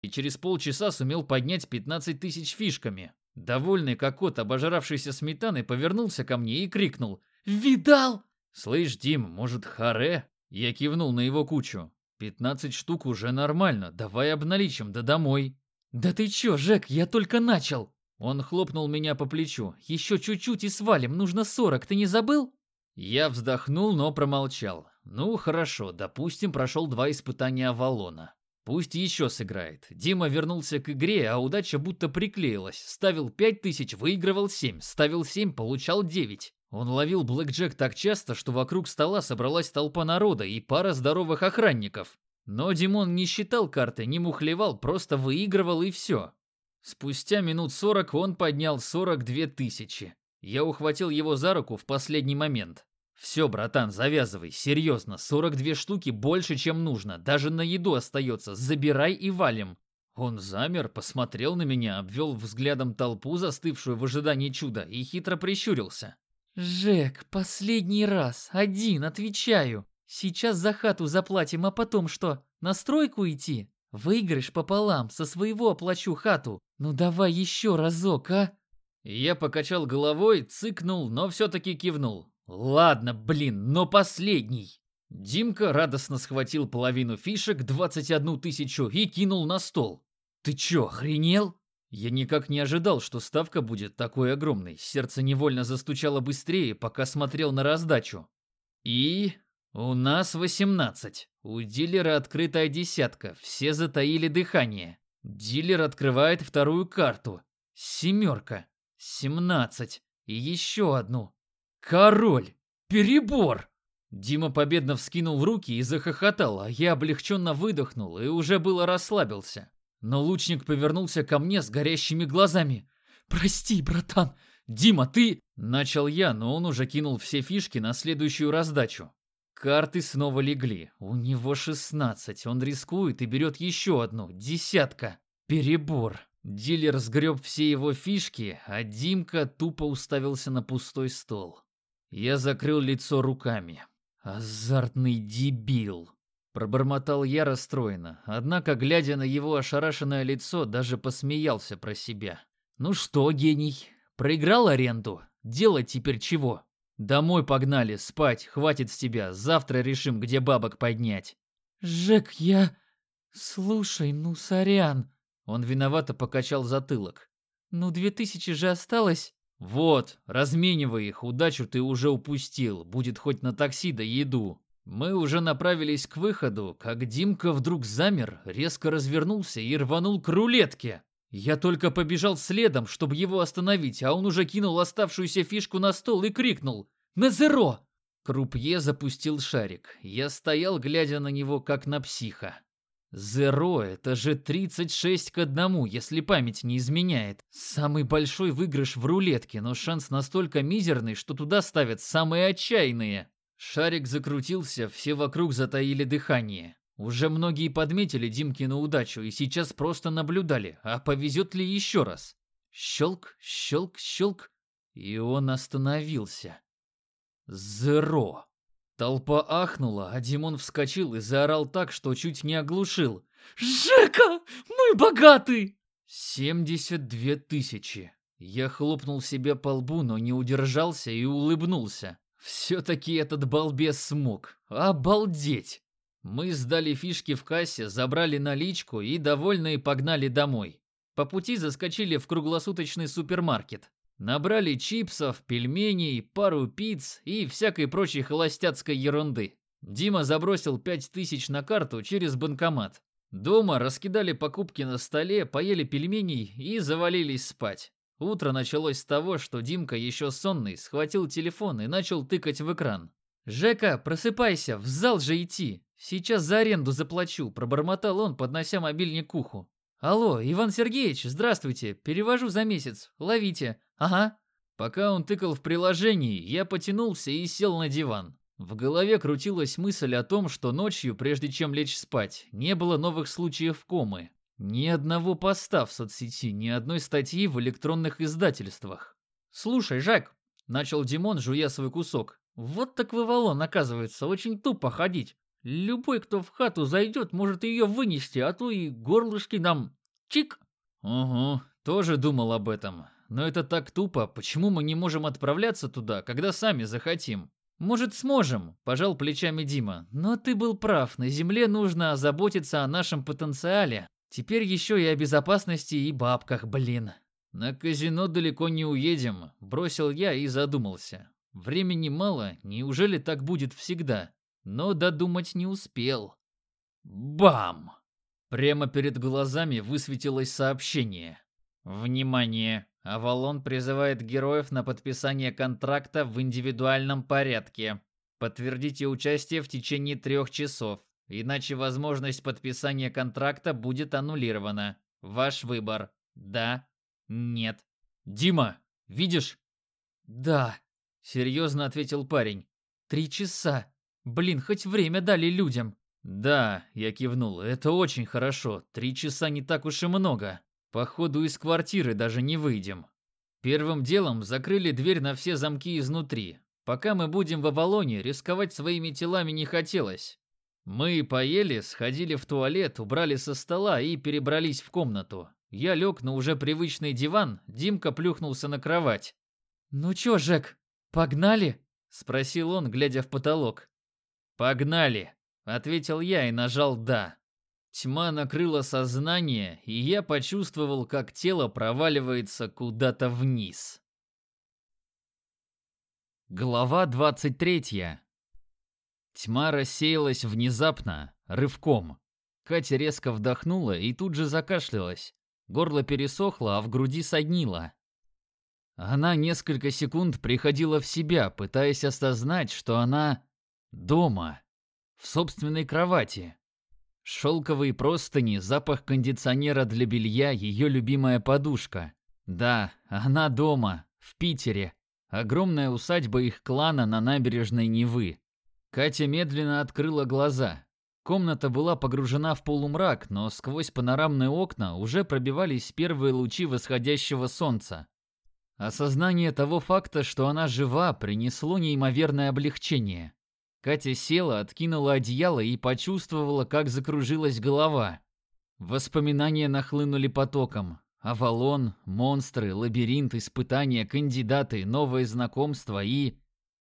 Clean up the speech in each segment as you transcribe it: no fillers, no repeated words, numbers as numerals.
и через полчаса сумел поднять 15 тысяч фишками. Довольный как кот, обожравшийся сметаной, повернулся ко мне и крикнул: «Видал?» «Слышь, Дим, может, харе?» Я кивнул на его кучу. 15 штук уже нормально, давай обналичим, да домой. «Да ты чё, Жек, я только начал!» Он хлопнул меня по плечу. «Еще чуть-чуть и свалим, нужно 40, ты не забыл?» Я вздохнул, но промолчал. Ну, хорошо, допустим, прошел 2 испытания Авалона. Пусть еще сыграет. Дима вернулся к игре, а удача будто приклеилась. Ставил 5000, выигрывал 7. Ставил 7, получал 9. Он ловил блэкджек так часто, что вокруг стола собралась толпа народа и пара здоровых охранников. Но Димон не считал карты, не мухлевал, просто выигрывал и все. Спустя минут 40 он поднял 42 тысячи. Я ухватил его за руку в последний момент. «Все, братан, завязывай, серьезно, 42 штуки больше, чем нужно, даже на еду остается, забирай и валим». Он замер, посмотрел на меня, обвел взглядом толпу, застывшую в ожидании чуда, и хитро прищурился. «Жек, последний раз, один, отвечаю. Сейчас за хату заплатим, а потом что, на стройку идти? Выигрыш пополам, со своего оплачу хату. Ну давай еще разок, а?» Я покачал головой, цыкнул, но все-таки кивнул. «Ладно, блин, но последний!» Димка радостно схватил половину фишек, 21 тысячу, и кинул на стол. «Ты чё, охренел?» Я никак не ожидал, что ставка будет такой огромной. Сердце невольно застучало быстрее, пока смотрел на раздачу. И... у нас 18. У дилера открытая десятка, все затаили дыхание. Дилер открывает вторую карту. 7. 17. И еще одну. Король! Перебор! Дима победно вскинул руки и захохотал, а я облегченно выдохнул и уже было расслабился. Но лучник повернулся ко мне с горящими глазами. «Прости, братан!» «Дима, ты...» Начал я, но он уже кинул все фишки на следующую раздачу. Карты снова легли. У него 16. Он рискует и берет еще одну. 10. Перебор. Дилер сгреб все его фишки, а Димка тупо уставился на пустой стол. Я закрыл лицо руками. «Азартный дебил!» Пробормотал я расстроенно, однако, глядя на его ошарашенное лицо, даже посмеялся про себя. «Ну что, гений, проиграл аренду? Делать теперь чего? Домой погнали, спать, хватит с тебя, завтра решим, где бабок поднять». «Жек, я... Слушай, ну сорян». Он виновато покачал затылок. «Ну 2000 же осталось». «Вот, разменивай их, удачу ты уже упустил, будет хоть на такси да еду». Мы уже направились к выходу, как Димка вдруг замер, резко развернулся и рванул к рулетке. Я только побежал следом, чтобы его остановить, а он уже кинул оставшуюся фишку на стол и крикнул «На зеро!». Крупье запустил шарик. Я стоял, глядя на него, как на психа. Зеро — это же 36-1, если память не изменяет. Самый большой выигрыш в рулетке, но шанс настолько мизерный, что туда ставят самые отчаянные. Шарик закрутился, все вокруг затаили дыхание. Уже многие подметили Димкину удачу и сейчас просто наблюдали, а повезет ли еще раз. Щелк, щелк, щелк, и он остановился. Зеро. Толпа ахнула, а Димон вскочил и заорал так, что чуть не оглушил. «Жека, мы богаты!» 72 тысячи. Я хлопнул себя по лбу, но не удержался и улыбнулся. Все-таки этот балбес смог. Обалдеть! Мы сдали фишки в кассе, забрали наличку и, довольные, погнали домой. По пути заскочили в круглосуточный супермаркет. Набрали чипсов, пельменей, пару пиц и всякой прочей холостяцкой ерунды. Дима забросил 5000 на карту через банкомат. Дома раскидали покупки на столе, поели пельменей и завалились спать. Утро началось с того, что Димка, еще сонный, схватил телефон и начал тыкать в экран. «Жека, просыпайся, в зал же идти. Сейчас за аренду заплачу», – пробормотал он, поднося мобильник к уху. «Алло, Иван Сергеевич, здравствуйте, перевожу за месяц, ловите». «Ага». Пока он тыкал в приложении, я потянулся и сел на диван. В голове крутилась мысль о том, что ночью, прежде чем лечь спать, не было новых случаев комы. Ни одного поста в соцсети, ни одной статьи в электронных издательствах. «Слушай, Жак», – начал Димон, жуя свой кусок, – «вот так в Авалон, оказывается, очень тупо ходить. Любой, кто в хату зайдет, может ее вынести, а то и горлышки нам... Чик!» «Угу, тоже думал об этом. Но это так тупо, почему мы не можем отправляться туда, когда сами захотим?» «Может, сможем», – пожал плечами Дима. «Но ты был прав, на Земле нужно заботиться о нашем потенциале. Теперь еще и о безопасности и бабках, блин». «На казино далеко не уедем», – бросил я и задумался. Времени мало, неужели так будет всегда? Но додумать не успел. Бам! Прямо перед глазами высветилось сообщение. «Внимание! Авалон призывает героев на подписание контракта в индивидуальном порядке. Подтвердите участие в течение 3 часов, иначе возможность подписания контракта будет аннулирована. Ваш выбор. Да, нет». «Дима, видишь?» «Да», — серьезно ответил парень. 3 часа. Блин, хоть время дали людям». «Да», — я кивнул, — «это очень хорошо. 3 часа не так уж и много. Походу, из квартиры даже не выйдем». Первым делом закрыли дверь на все замки изнутри. Пока мы будем в Авалоне, рисковать своими телами не хотелось. Мы поели, сходили в туалет, убрали со стола и перебрались в комнату. Я лег на уже привычный диван, Димка плюхнулся на кровать. «Ну чё, Жек, погнали?» – спросил он, глядя в потолок. «Погнали!» – ответил я и нажал «да». Тьма накрыла сознание, и я почувствовал, как тело проваливается куда-то вниз. Глава 23. Тьма рассеялась внезапно, рывком. Катя резко вдохнула и тут же закашлялась. Горло пересохло, а в груди соднило. Она несколько секунд приходила в себя, пытаясь осознать, что она дома, в собственной кровати. Шелковые простыни, запах кондиционера для белья, ее любимая подушка. Да, она дома, в Питере. Огромная усадьба их клана на набережной Невы. Катя медленно открыла глаза. Комната была погружена в полумрак, но сквозь панорамные окна уже пробивались первые лучи восходящего солнца. Осознание того факта, что она жива, принесло неимоверное облегчение. Катя села, откинула одеяло и почувствовала, как закружилась голова. Воспоминания нахлынули потоком. Авалон, монстры, лабиринт, испытания, кандидаты, новые знакомства и...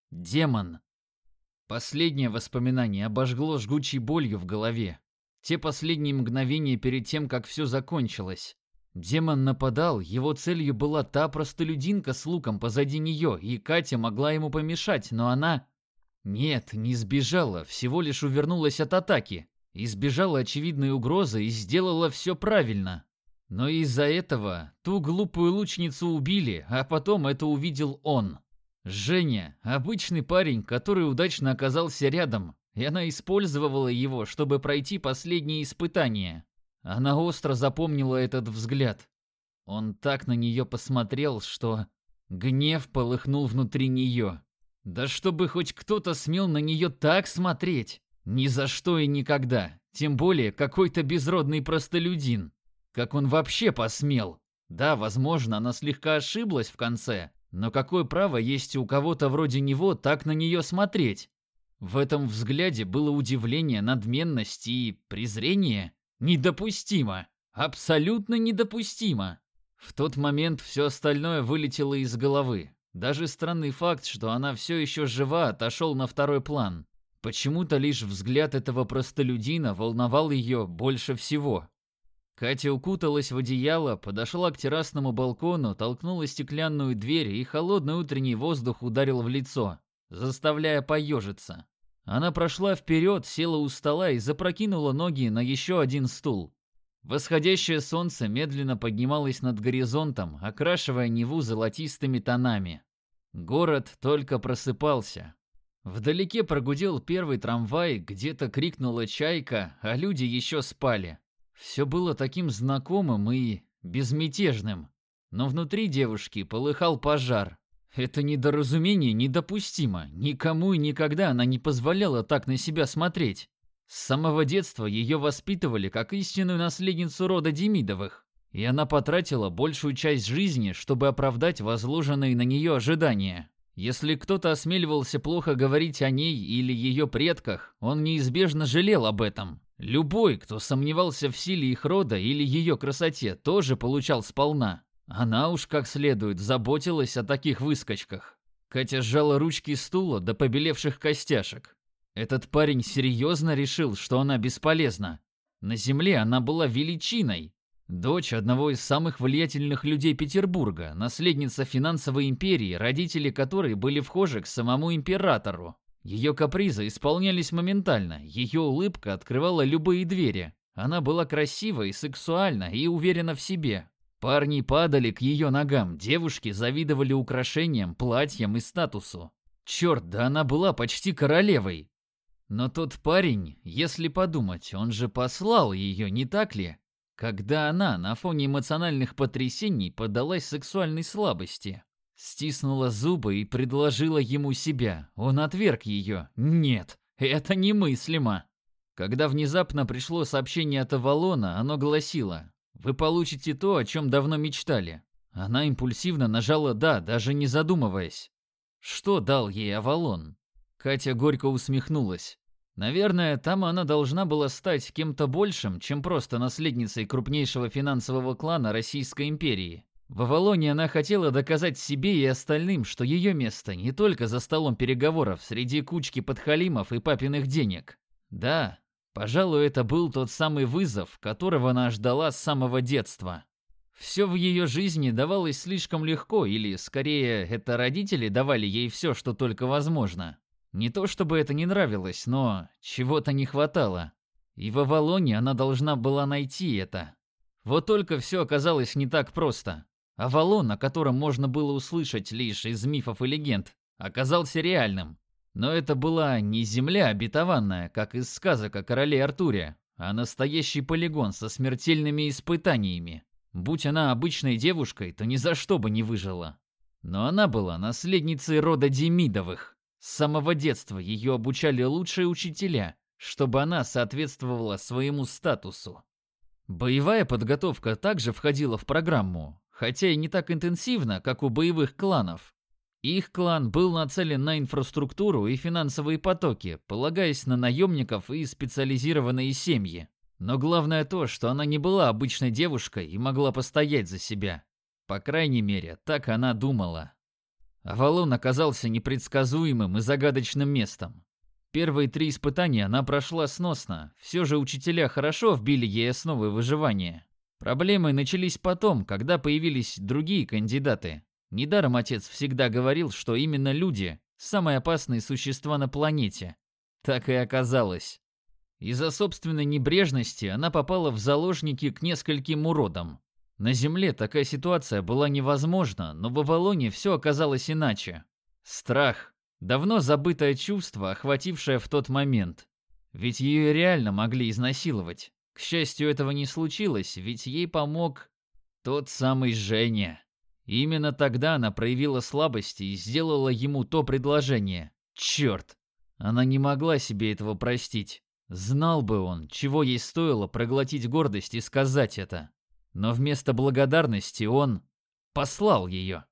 демон. Последнее воспоминание обожгло жгучей болью в голове. Те последние мгновения перед тем, как все закончилось. Демон нападал, его целью была та простолюдинка с луком позади нее, и Катя могла ему помешать, но она... Нет, не сбежала, всего лишь увернулась от атаки. Избежала очевидной угрозы и сделала все правильно. Но из-за этого ту глупую лучницу убили, а потом это увидел он. Женя, обычный парень, который удачно оказался рядом, и она использовала его, чтобы пройти последние испытания. Она остро запомнила этот взгляд. Он так на нее посмотрел, что гнев полыхнул внутри нее. Да чтобы хоть кто-то смел на нее так смотреть. Ни за что и никогда. Тем более какой-то безродный простолюдин. Как он вообще посмел? Да, возможно, она слегка ошиблась в конце. Но какое право есть у кого-то вроде него так на нее смотреть? В этом взгляде было удивление, надменность и презрение. Недопустимо. Абсолютно недопустимо. В тот момент все остальное вылетело из головы. Даже странный факт, что она все еще жива, отошел на второй план. Почему-то лишь взгляд этого простолюдина волновал ее больше всего. Катя укуталась в одеяло, подошла к террасному балкону, толкнула стеклянную дверь, и холодный утренний воздух ударил в лицо, заставляя поежиться. Она прошла вперед, села у стола и запрокинула ноги на еще один стул. Восходящее солнце медленно поднималось над горизонтом, окрашивая Неву золотистыми тонами. Город только просыпался. Вдалеке прогудел первый трамвай, где-то крикнула чайка, а люди еще спали. Все было таким знакомым и безмятежным. Но внутри девушки полыхал пожар. Это недоразумение недопустимо. Никому и никогда она не позволяла так на себя смотреть. С самого детства ее воспитывали как истинную наследницу рода Демидовых, и она потратила большую часть жизни, чтобы оправдать возложенные на нее ожидания. Если кто-то осмеливался плохо говорить о ней или ее предках, он неизбежно жалел об этом. Любой, кто сомневался в силе их рода или ее красоте, тоже получал сполна. Она уж как следует заботилась о таких выскочках. Катя сжала ручки стула до побелевших костяшек. Этот парень серьезно решил, что она бесполезна. На земле она была величиной. Дочь одного из самых влиятельных людей Петербурга, наследница финансовой империи, родители которой были вхожи к самому императору. Ее капризы исполнялись моментально, ее улыбка открывала любые двери. Она была красива и сексуальна и уверена в себе. Парни падали к ее ногам, девушки завидовали украшениям, платьям и статусу. Черт, да она была почти королевой. Но тот парень, если подумать, он же послал ее, не так ли? Когда она на фоне эмоциональных потрясений поддалась сексуальной слабости. Стиснула зубы и предложила ему себя. Он отверг ее. Нет, это немыслимо. Когда внезапно пришло сообщение от Авалона, оно гласило: «Вы получите то, о чем давно мечтали». Она импульсивно нажала «да», даже не задумываясь. Что дал ей Авалон? Катя горько усмехнулась. Наверное, там она должна была стать кем-то большим, чем просто наследницей крупнейшего финансового клана Российской империи. В Авалоне она хотела доказать себе и остальным, что ее место не только за столом переговоров среди кучки подхалимов и папиных денег. Да, пожалуй, это был тот самый вызов, которого она ждала с самого детства. Все в ее жизни давалось слишком легко, или, скорее, это родители давали ей все, что только возможно. Не то чтобы это не нравилось, но чего-то не хватало. И в Авалоне она должна была найти это. Вот только все оказалось не так просто. Авалон, о котором можно было услышать лишь из мифов и легенд, оказался реальным. Но это была не земля обетованная, как из сказок о короле Артуре, а настоящий полигон со смертельными испытаниями. Будь она обычной девушкой, то ни за что бы не выжила. Но она была наследницей рода Демидовых. С самого детства ее обучали лучшие учителя, чтобы она соответствовала своему статусу. Боевая подготовка также входила в программу, хотя и не так интенсивно, как у боевых кланов. Их клан был нацелен на инфраструктуру и финансовые потоки, полагаясь на наемников и специализированные семьи. Но главное то, что она не была обычной девушкой и могла постоять за себя. По крайней мере, так она думала. Авалон оказался непредсказуемым и загадочным местом. Первые 3 испытания она прошла сносно, все же учителя хорошо вбили ей основы выживания. Проблемы начались потом, когда появились другие кандидаты. Недаром отец всегда говорил, что именно люди – самые опасные существа на планете. Так и оказалось. Из-за собственной небрежности она попала в заложники к нескольким уродам. На Земле такая ситуация была невозможна, но в Авалоне все оказалось иначе. Страх – давно забытое чувство, охватившее в тот момент. Ведь ее реально могли изнасиловать. К счастью, этого не случилось, ведь ей помог тот самый Женя. Именно тогда она проявила слабость и сделала ему то предложение. Черт! Она не могла себе этого простить. Знал бы он, чего ей стоило проглотить гордость и сказать это. Но вместо благодарности он послал ее.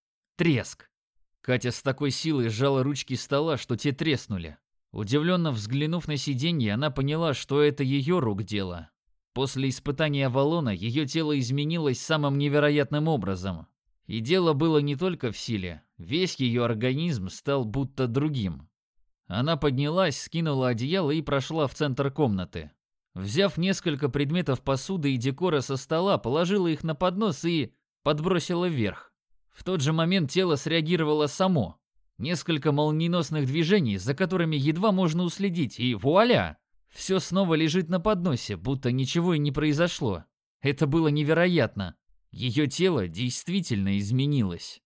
Треск. Катя с такой силой сжала ручки стола, что те треснули. Удивленно взглянув на сиденье, она поняла, что это ее рук дело. После испытания Авалона ее тело изменилось самым невероятным образом. И дело было не только в силе, весь ее организм стал будто другим. Она поднялась, скинула одеяло и прошла в центр комнаты. Взяв несколько предметов посуды и декора со стола, положила их на поднос и подбросила вверх. В тот же момент тело среагировало само. Несколько молниеносных движений, за которыми едва можно уследить, и вуаля! Все снова лежит на подносе, будто ничего и не произошло. Это было невероятно. Ее тело действительно изменилось.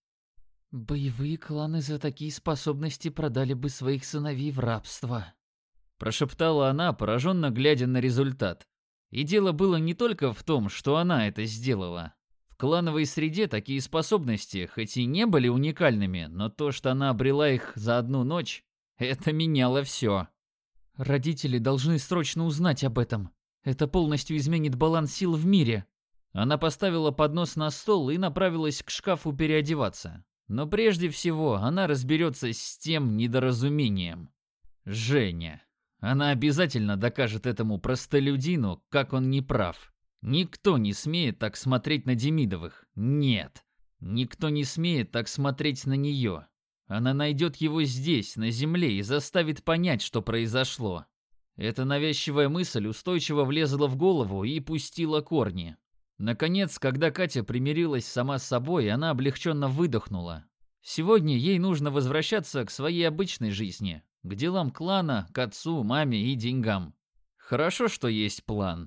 «Боевые кланы за такие способности продали бы своих сыновей в рабство», прошептала она, пораженно глядя на результат. И дело было не только в том, что она это сделала. В клановой среде такие способности, хоть и не были уникальными, но то, что она обрела их за одну ночь, это меняло все. Родители должны срочно узнать об этом. Это полностью изменит баланс сил в мире. Она поставила поднос на стол и направилась к шкафу переодеваться. Но прежде всего она разберется с тем недоразумением. Женя. Она обязательно докажет этому простолюдину, как он не прав. Никто не смеет так смотреть на Демидовых. Нет. Никто не смеет так смотреть на нее. Она найдет его здесь, на земле, и заставит понять, что произошло. Эта навязчивая мысль устойчиво влезла в голову и пустила корни. Наконец, когда Катя примирилась сама с собой, она облегченно выдохнула. Сегодня ей нужно возвращаться к своей обычной жизни, к делам клана, к отцу, маме и деньгам. Хорошо, что есть план.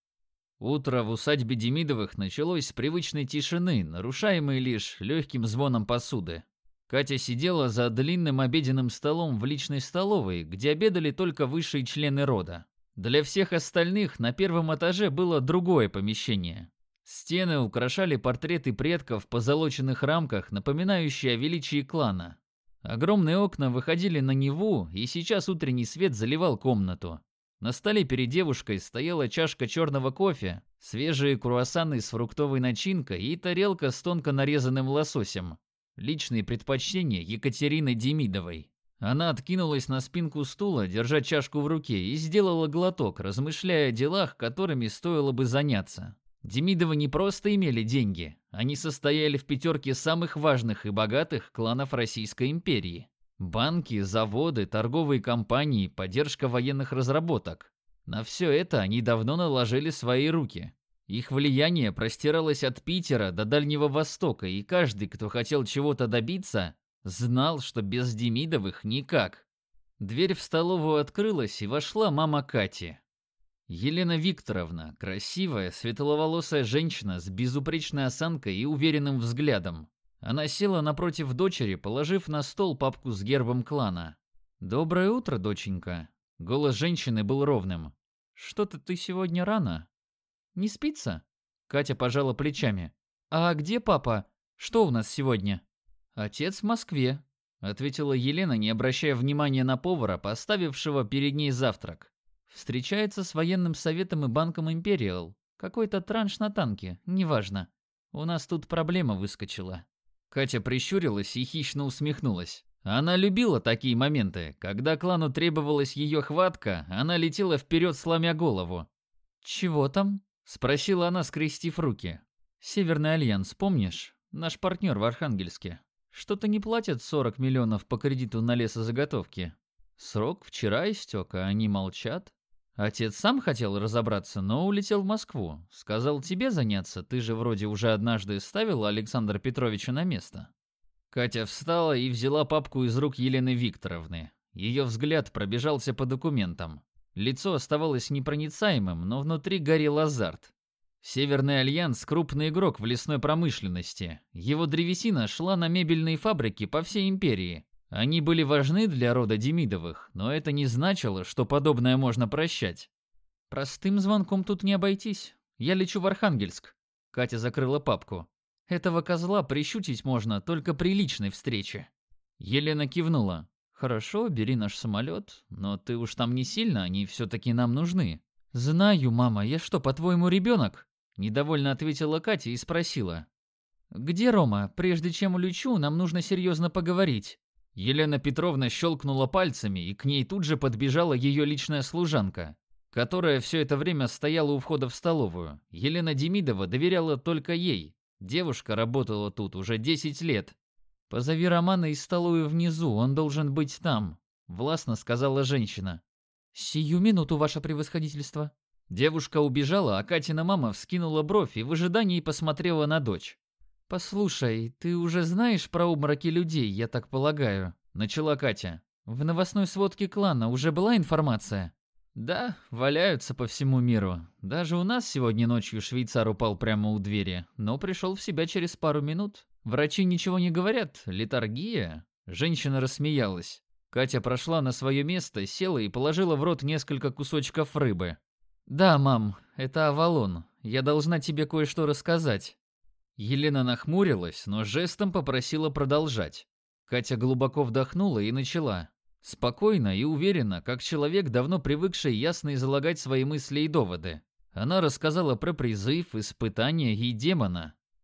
Утро в усадьбе Демидовых началось с привычной тишины, нарушаемой лишь легким звоном посуды. Катя сидела за длинным обеденным столом в личной столовой, где обедали только высшие члены рода. Для всех остальных на первом этаже было другое помещение. Стены украшали портреты предков в позолоченных рамках, напоминающие о величии клана. Огромные окна выходили на Неву, и сейчас утренний свет заливал комнату. На столе перед девушкой стояла чашка черного кофе, свежие круассаны с фруктовой начинкой и тарелка с тонко нарезанным лососем. Личные предпочтения Екатерины Демидовой. Она откинулась на спинку стула, держа чашку в руке, и сделала глоток, размышляя о делах, которыми стоило бы заняться. Демидовы не просто имели деньги, они состояли в пятерке самых важных и богатых кланов Российской империи. Банки, заводы, торговые компании, поддержка военных разработок. На все это они давно наложили свои руки. Их влияние простиралось от Питера до Дальнего Востока, и каждый, кто хотел чего-то добиться, знал, что без Демидовых никак. Дверь в столовую открылась, и вошла мама Кати. Елена Викторовна, красивая, светловолосая женщина с безупречной осанкой и уверенным взглядом. Она села напротив дочери, положив на стол папку с гербом клана. «Доброе утро, доченька». Голос женщины был ровным. «Что-то ты сегодня рано. Не спится?» Катя пожала плечами. «А где папа? Что у нас сегодня?» «Отец в Москве», — ответила Елена, не обращая внимания на повара, поставившего перед ней завтрак. «Встречается с военным советом и банком Империал. Какой-то транш на танке, неважно. У нас тут проблема выскочила». Катя прищурилась и хищно усмехнулась. Она любила такие моменты. Когда клану требовалась ее хватка, она летела вперед, сломя голову. «Чего там?» — спросила она, скрестив руки. «Северный Альянс, помнишь? Наш партнер в Архангельске. Что-то не платят 40 миллионов по кредиту на лесозаготовки. Срок вчера истек, а они молчат. Отец сам хотел разобраться, но улетел в Москву. Сказал тебе заняться, ты же вроде уже однажды ставила Александра Петровича на место». Катя встала и взяла папку из рук Елены Викторовны. Ее взгляд пробежался по документам. Лицо оставалось непроницаемым, но внутри горел азарт. Северный Альянс – крупный игрок в лесной промышленности. Его древесина шла на мебельные фабрики по всей империи. Они были важны для рода Демидовых, но это не значило, что подобное можно прощать. «Простым звонком тут не обойтись. Я лечу в Архангельск». Катя закрыла папку. «Этого козла прищутить можно только при личной встрече». Елена кивнула. «Хорошо, бери наш самолет, но ты уж там не сильно, они все-таки нам нужны». «Знаю, мама, я что, по-твоему, ребенок?» Недовольно ответила Катя и спросила. «Где Рома? Прежде чем улечу, нам нужно серьезно поговорить». Елена Петровна щелкнула пальцами, и к ней тут же подбежала ее личная служанка, которая все это время стояла у входа в столовую. Елена Демидова доверяла только ей. Девушка работала тут уже 10 лет. «Позови Романа из столовой внизу, он должен быть там», — властно сказала женщина. «Сию минуту, ваше превосходительство». Девушка убежала, а Катина мама вскинула бровь и в ожидании посмотрела на дочь. «Послушай, ты уже знаешь про обмороки людей, я так полагаю», — начала Катя. «В новостной сводке клана уже была информация?» «Да, валяются по всему миру. Даже у нас сегодня ночью швейцар упал прямо у двери, но пришел в себя через пару минут. Врачи ничего не говорят, летаргия». Женщина рассмеялась. Катя прошла на свое место, села и положила в рот несколько кусочков рыбы. «Да, мам, это Авалон. Я должна тебе кое-что рассказать». Елена нахмурилась, но жестом попросила продолжать. Катя глубоко вдохнула и начала. Спокойно и уверенно, как человек, давно привыкший ясно излагать свои мысли и доводы. Она рассказала про призыв, испытания и демона.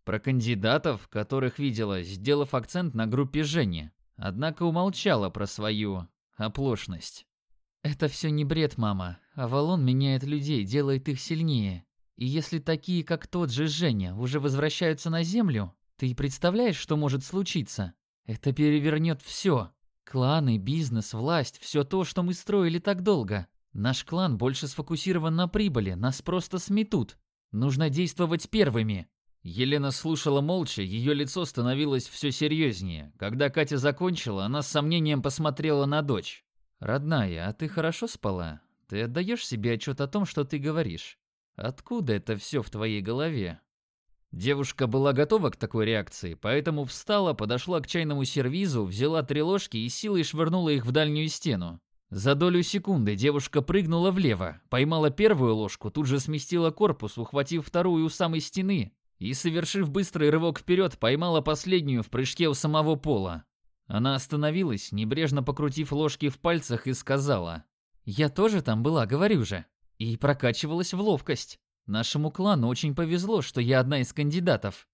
Про кандидатов, которых видела, сделав акцент на группе Жени, однако умолчала про свою оплошность. «Это все не бред, мама. Авалон меняет людей, делает их сильнее. И если такие, как тот же Женя, уже возвращаются на Землю, ты представляешь, что может случиться? Это перевернет все. Кланы, бизнес, власть, все то, что мы строили так долго. Наш клан больше сфокусирован на прибыли, нас просто сметут. Нужно действовать первыми». Елена слушала молча, ее лицо становилось все серьезнее. Когда Катя закончила, она с сомнением посмотрела на дочь. «Родная, а ты хорошо спала? Ты отдаешь себе отчет о том, что ты говоришь? Откуда это все в твоей голове?» Девушка была готова к такой реакции, поэтому встала, подошла к чайному сервизу, взяла 3 ложки и силой швырнула их в дальнюю стену. За долю секунды девушка прыгнула влево, поймала первую ложку, тут же сместила корпус, ухватив вторую у самой стены и, совершив быстрый рывок вперед, поймала последнюю в прыжке у самого пола. Она остановилась, небрежно покрутив ложки в пальцах, и сказала: «Я тоже там была, говорю же, и прокачивалась в ловкость. Нашему клану очень повезло, что я одна из кандидатов».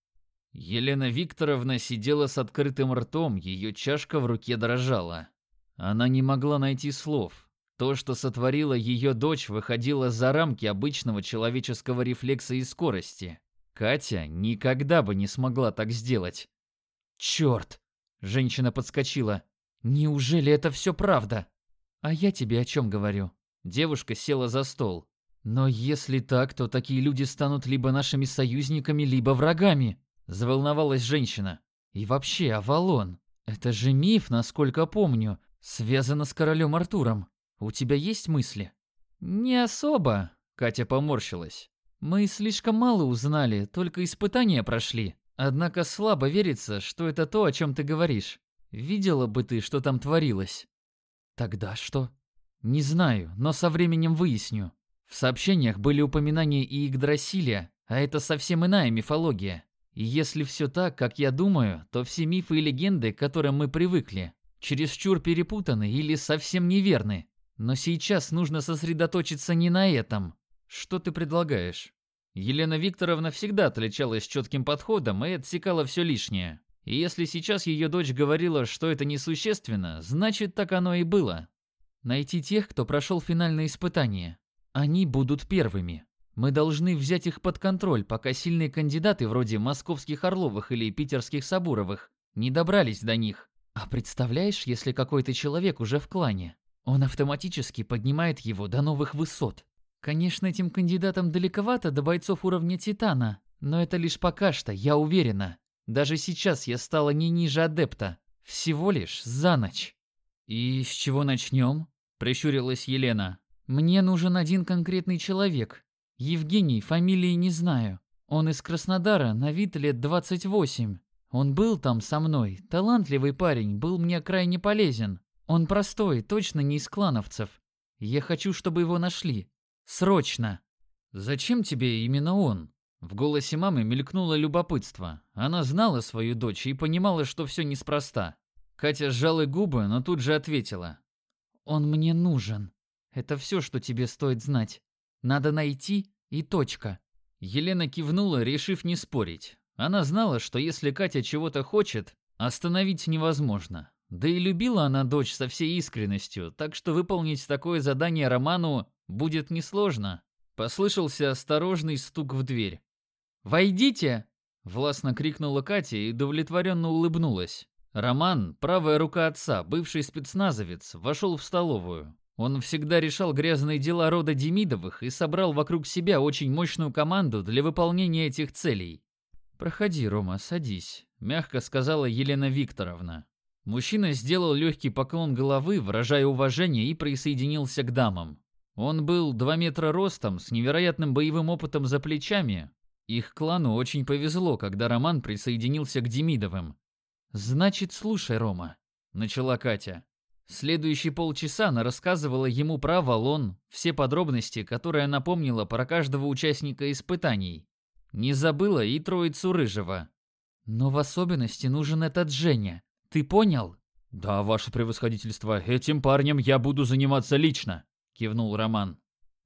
Елена Викторовна сидела с открытым ртом, ее чашка в руке дрожала. Она не могла найти слов. То, что сотворила ее дочь, выходило за рамки обычного человеческого рефлекса и скорости. Катя никогда бы не смогла так сделать. «Черт!» – женщина подскочила. «Неужели это все правда?» «А я тебе о чем говорю?» Девушка села за стол. «Но если так, то такие люди станут либо нашими союзниками, либо врагами», – заволновалась женщина. «И вообще, Авалон, это же миф, насколько помню, связано с королем Артуром. У тебя есть мысли?» «Не особо», – Катя поморщилась. «Мы слишком мало узнали, только испытания прошли. Однако слабо верится, что это то, о чем ты говоришь. Видела бы ты, что там творилось». «Тогда что?» «Не знаю, но со временем выясню. В сообщениях были упоминания и Игдрасиля, а это совсем иная мифология. И если все так, как я думаю, то все мифы и легенды, к которым мы привыкли, чересчур перепутаны или совсем неверны. Но сейчас нужно сосредоточиться не на этом. Что ты предлагаешь?» Елена Викторовна всегда отличалась четким подходом и отсекала все лишнее. И если сейчас ее дочь говорила, что это несущественно, значит, так оно и было. «Найти тех, кто прошел финальное испытание. Они будут первыми. Мы должны взять их под контроль, пока сильные кандидаты вроде московских Орловых или питерских Сабуровых не добрались до них. А представляешь, если какой-то человек уже в клане? Он автоматически поднимает его до новых высот. Конечно, этим кандидатам далековато до бойцов уровня Титана, но это лишь пока что, я уверена. Даже сейчас я стала не ниже адепта. Всего лишь за ночь». «И с чего начнем?» – прищурилась Елена. «Мне нужен один конкретный человек. Евгений, фамилии не знаю. Он из Краснодара, на вид лет 28. Он был там со мной, талантливый парень, был мне крайне полезен. Он простой, точно не из клановцев. Я хочу, чтобы его нашли. Срочно!» «Зачем тебе именно он?» В голосе мамы мелькнуло любопытство. Она знала свою дочь и понимала, что все неспроста. Катя сжала губы, но тут же ответила: «Он мне нужен. Это все, что тебе стоит знать. Надо найти и точка». Елена кивнула, решив не спорить. Она знала, что если Катя чего-то хочет, остановить невозможно. Да и любила она дочь со всей искренностью, так что выполнить такое задание Роману будет несложно. Послышался осторожный стук в дверь. «Войдите!» – властно крикнула Катя и удовлетворенно улыбнулась. Роман, правая рука отца, бывший спецназовец, вошел в столовую. Он всегда решал грязные дела рода Демидовых и собрал вокруг себя очень мощную команду для выполнения этих целей. «Проходи, Рома, садись», – мягко сказала Елена Викторовна. Мужчина сделал легкий поклон головы, выражая уважение, и присоединился к дамам. Он был 2 метра ростом, с невероятным боевым опытом за плечами. Их клану очень повезло, когда Роман присоединился к Демидовым. «Значит, слушай, Рома», – начала Катя. Следующие полчаса она рассказывала ему про Авалон, все подробности, которые она помнила про каждого участника испытаний. Не забыла и троицу Рыжего. «Но в особенности нужен этот Женя. Ты понял?» «Да, ваше превосходительство, этим парнем я буду заниматься лично», – кивнул Роман.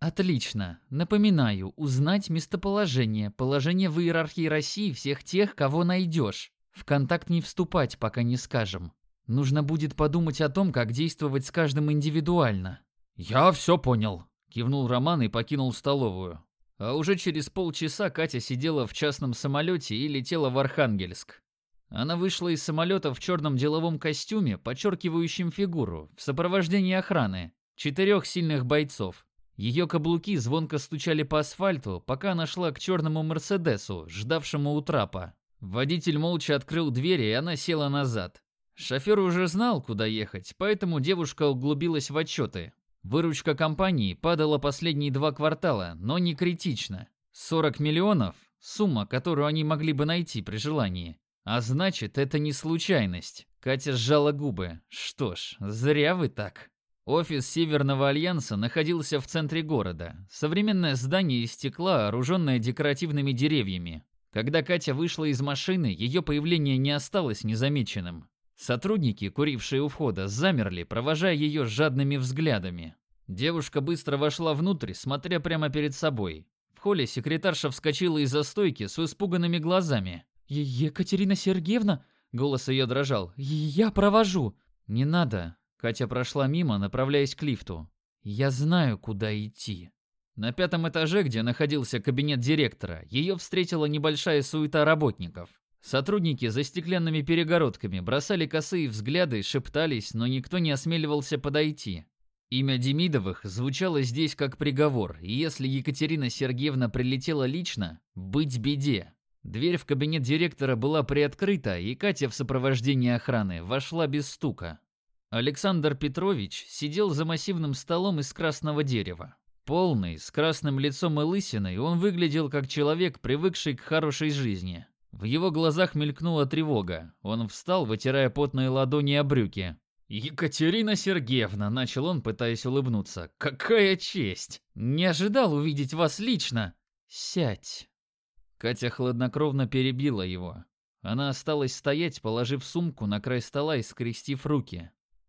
Отлично. Напоминаю, узнать местоположение, положение в иерархии России всех тех, кого найдешь. В контакт не вступать, пока не скажем. Нужно будет подумать о том, как действовать с каждым индивидуально. «Я все понял», — кивнул Роман и покинул столовую. А уже через полчаса Катя сидела в частном самолете и летела в Архангельск. Она вышла из самолета в черном деловом костюме, подчеркивающем фигуру, в сопровождении охраны, 4 сильных бойцов. Ее каблуки звонко стучали по асфальту, пока она шла к черному Мерседесу, ждавшему у трапа. Водитель молча открыл дверь, и она села назад. Шофер уже знал, куда ехать, поэтому девушка углубилась в отчеты. Выручка компании падала последние 2 квартала, но не критично. 40 миллионов – сумма, которую они могли бы найти при желании. А значит, это не случайность. Катя сжала губы. Что ж, зря вы так. Офис Северного Альянса находился в центре города. Современное здание из стекла, окруженное декоративными деревьями. Когда Катя вышла из машины, ее появление не осталось незамеченным. Сотрудники, курившие у входа, замерли, провожая ее жадными взглядами. Девушка быстро вошла внутрь, смотря прямо перед собой. В холле секретарша вскочила из-за стойки с испуганными глазами. «Екатерина Сергеевна?» — голос ее дрожал. «Я провожу». «Не надо». Катя прошла мимо, направляясь к лифту. «Я знаю, куда идти». На 5-м этаже, где находился кабинет директора, ее встретила небольшая суета работников. Сотрудники за стеклянными перегородками бросали косые взгляды, шептались, но никто не осмеливался подойти. Имя Демидовых звучало здесь как приговор, и если Екатерина Сергеевна прилетела лично, быть беде. Дверь в кабинет директора была приоткрыта, и Катя в сопровождении охраны вошла без стука. Александр Петрович сидел за массивным столом из красного дерева. Полный, с красным лицом и лысиной, он выглядел как человек, привыкший к хорошей жизни. В его глазах мелькнула тревога. Он встал, вытирая потные ладони о брюки. «Екатерина Сергеевна», — начал он, пытаясь улыбнуться, — «какая честь! Не ожидал увидеть вас лично!» «Сядь». Катя хладнокровно перебила его. Она осталась стоять, положив сумку на край стола и скрестив руки.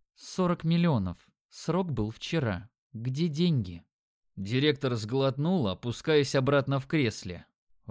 40 миллионов. Срок был вчера. Где деньги? Директор сглотнул, опускаясь обратно в кресле.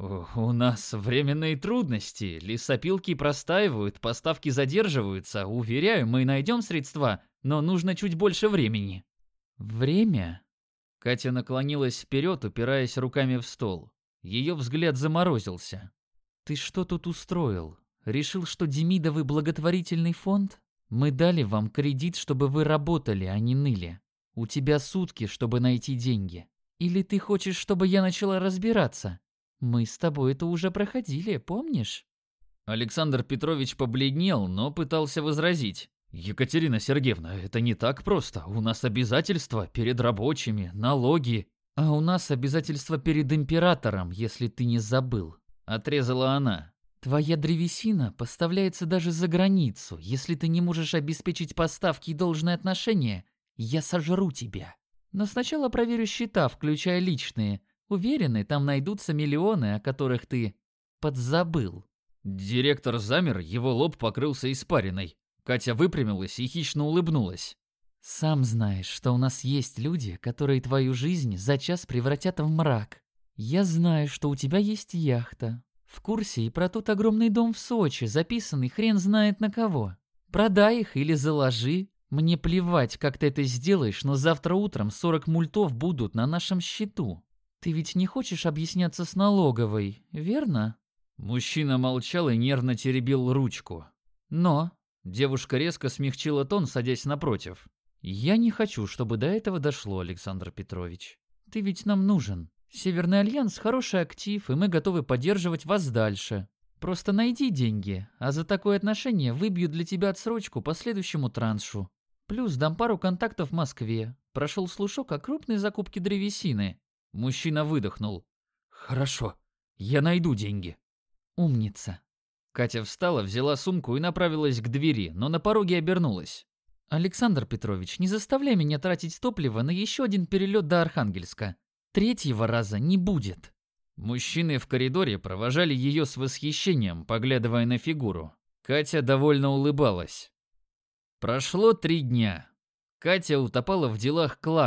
«У нас временные трудности. Лесопилки простаивают, поставки задерживаются. Уверяю, мы найдем средства, но нужно чуть больше времени». «Время?» Катя наклонилась вперед, упираясь руками в стол. Ее взгляд заморозился. «Ты что тут устроил? Решил, что Демидовый благотворительный фонд? Мы дали вам кредит, чтобы вы работали, а не ныли. У тебя сутки, чтобы найти деньги. Или ты хочешь, чтобы я начала разбираться? Мы с тобой это уже проходили, помнишь?» Александр Петрович побледнел, но пытался возразить. «Екатерина Сергеевна, это не так просто. У нас обязательства перед рабочими, налоги». «А у нас обязательства перед императором, если ты не забыл», — отрезала она. «Твоя древесина поставляется даже за границу. Если ты не можешь обеспечить поставки и должное отношение, я сожру тебя. Но сначала проверю счета, включая личные. Уверены, там найдутся миллионы, о которых ты подзабыл». Директор замер, его лоб покрылся испариной. Катя выпрямилась и хищно улыбнулась. «Сам знаешь, что у нас есть люди, которые твою жизнь за час превратят в мрак. Я знаю, что у тебя есть яхта. В курсе и про тот огромный дом в Сочи, записанный хрен знает на кого. Продай их или заложи. Мне плевать, как ты это сделаешь, но завтра утром 40 мультов будут на нашем счету. Ты ведь не хочешь объясняться с налоговой, верно?» Мужчина молчал и нервно теребил ручку. «Но...» Девушка резко смягчила тон, садясь напротив. «Я не хочу, чтобы до этого дошло, Александр Петрович. Ты ведь нам нужен. Северный Альянс – хороший актив, и мы готовы поддерживать вас дальше. Просто найди деньги, а за такое отношение выбью для тебя отсрочку по следующему траншу. Плюс дам пару контактов в Москве. Прошел слушок о крупной закупке древесины». Мужчина выдохнул. «Хорошо, я найду деньги». «Умница». Катя встала, взяла сумку и направилась к двери, но на пороге обернулась. «Александр Петрович, не заставляй меня тратить топливо на еще один перелет до Архангельска. 3-го раза не будет». Мужчины в коридоре провожали ее с восхищением, поглядывая на фигуру. Катя довольно улыбалась. Прошло 3 дня. Катя утопала в делах клана.